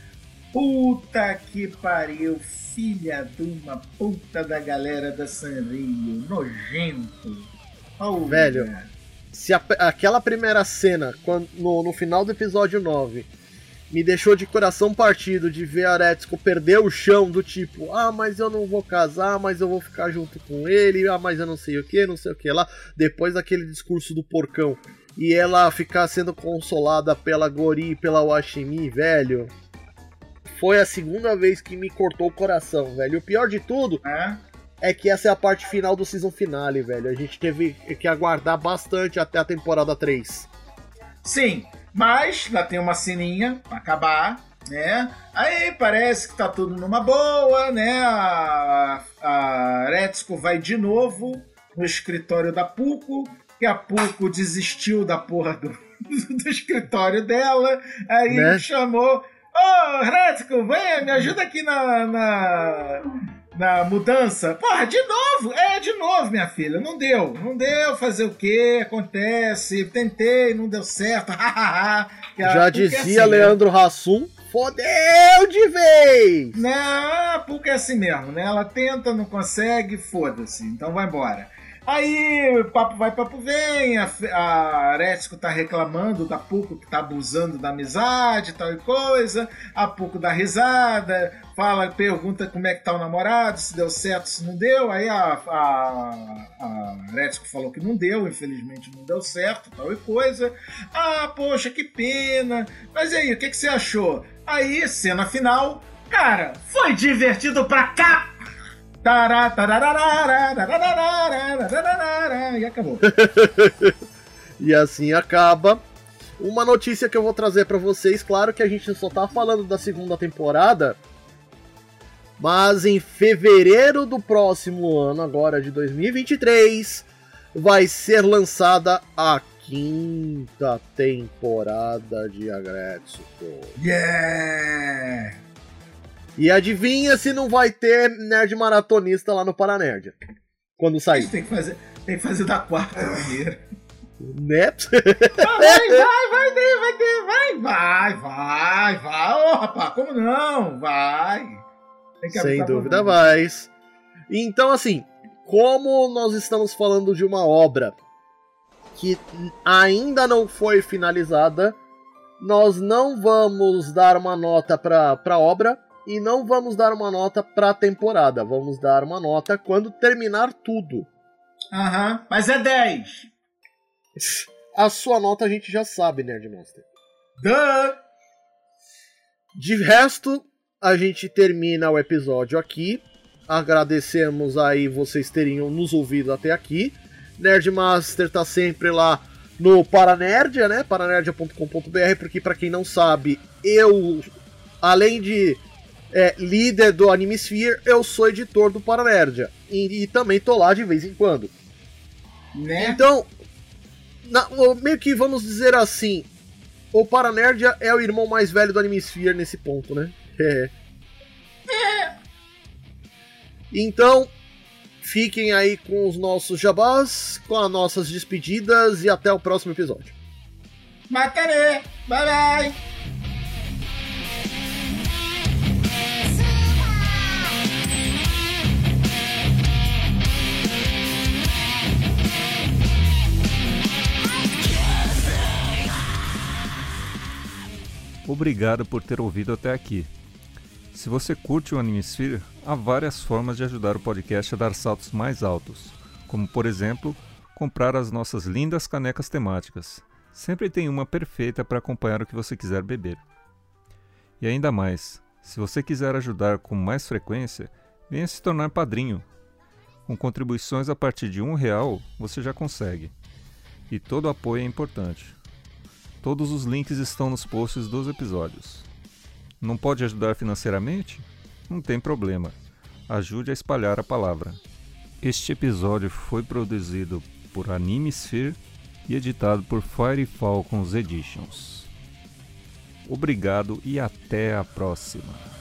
puta que pariu, filha de uma puta da galera da Sanrio, nojento. Oh, velho, cara. Se a, aquela primeira cena, quando, no, no final do episódio nove, me deixou de coração partido de ver a Aretsuko perder o chão, do tipo, ah, mas eu não vou casar, mas eu vou ficar junto com ele, ah, mas eu não sei o que, não sei o que lá, depois daquele discurso do porcão, e ela ficar sendo consolada pela Gori e pela Washimi, velho, foi a segunda vez que me cortou o coração, velho. E o pior de tudo é? é que essa é a parte final do season finale, velho. A gente teve que aguardar bastante até a temporada três. Sim, mas lá tem uma ceninha pra acabar, né? Aí parece que tá tudo numa boa, né? A, a Aretsuko vai de novo no escritório da Puko, que a Puko desistiu da porra do, do escritório dela, aí né? chamou, ô oh, Aretsuko, vem, me ajuda aqui na... na... na mudança. Porra, de novo? É, de novo, minha filha. Não deu. Não deu. Fazer o quê? Acontece. Tentei, não deu certo. Já dizia assim, Leandro né? Hassum, fodeu de vez! Não, porque é assim mesmo, né? Ela tenta, não consegue, foda-se. Então vai embora. Aí, papo vai, papo vem, a, a Aretsuko tá reclamando da Puko que tá abusando da amizade, tal e coisa, a Puko dá risada, fala, pergunta como é que tá o namorado, se deu certo, se não deu, aí a, a, a Aretsuko falou que não deu, infelizmente não deu certo, tal e coisa, ah, poxa, que pena, mas e aí, o que, que você achou? Aí, cena final, cara, foi divertido pra cá! E acabou. E assim acaba. Uma notícia que eu vou trazer pra vocês, claro que a gente só tá falando da segunda temporada, mas em fevereiro do próximo ano, agora de dois mil e vinte e três, vai ser lançada a quinta temporada de Aretsuko. Yeah! E adivinha se não vai ter nerd maratonista lá no Paranerd quando sair. Tem que fazer, tem que fazer da quarta primeiro. Né? Vai, vai, vai ter, vai ter, vai, vai, vai, vai. Ô, oh, rapaz, como não? Vai. Tem que Sem dúvida vai. Então, assim, como nós estamos falando de uma obra que ainda não foi finalizada, nós não vamos dar uma nota para a obra. E não vamos dar uma nota pra temporada. Vamos dar uma nota quando terminar tudo. Aham, uhum, mas é dez. A sua nota a gente já sabe, Nerdmaster. Duh. De resto, a gente termina o episódio aqui. Agradecemos aí vocês terem nos ouvido até aqui. Nerdmaster tá sempre lá no Paranerdia, né? paranerdia ponto com ponto b r, porque pra quem não sabe, eu, além de é, líder do Animesphere, eu sou editor do Paranerdia. E, e também tô lá de vez em quando. Né? Então, na, meio que vamos dizer assim, o Paranerdia é o irmão mais velho do Animesphere nesse ponto, né? É. É. Então, fiquem aí com os nossos jabás, com as nossas despedidas e até o próximo episódio. Mataré! Bye bye! Obrigado por ter ouvido até aqui. Se você curte o Animesphere, há várias formas de ajudar o podcast a dar saltos mais altos, como, por exemplo, comprar as nossas lindas canecas temáticas. Sempre tem uma perfeita para acompanhar o que você quiser beber. E ainda mais, se você quiser ajudar com mais frequência, venha se tornar padrinho. Com contribuições a partir de um real, você já consegue. E todo apoio é importante. Todos os links estão nos posts dos episódios. Não pode ajudar financeiramente? Não tem problema. Ajude a espalhar a palavra. Este episódio foi produzido por Animesphere e editado por Fire Falcons Editions. Obrigado e até a próxima.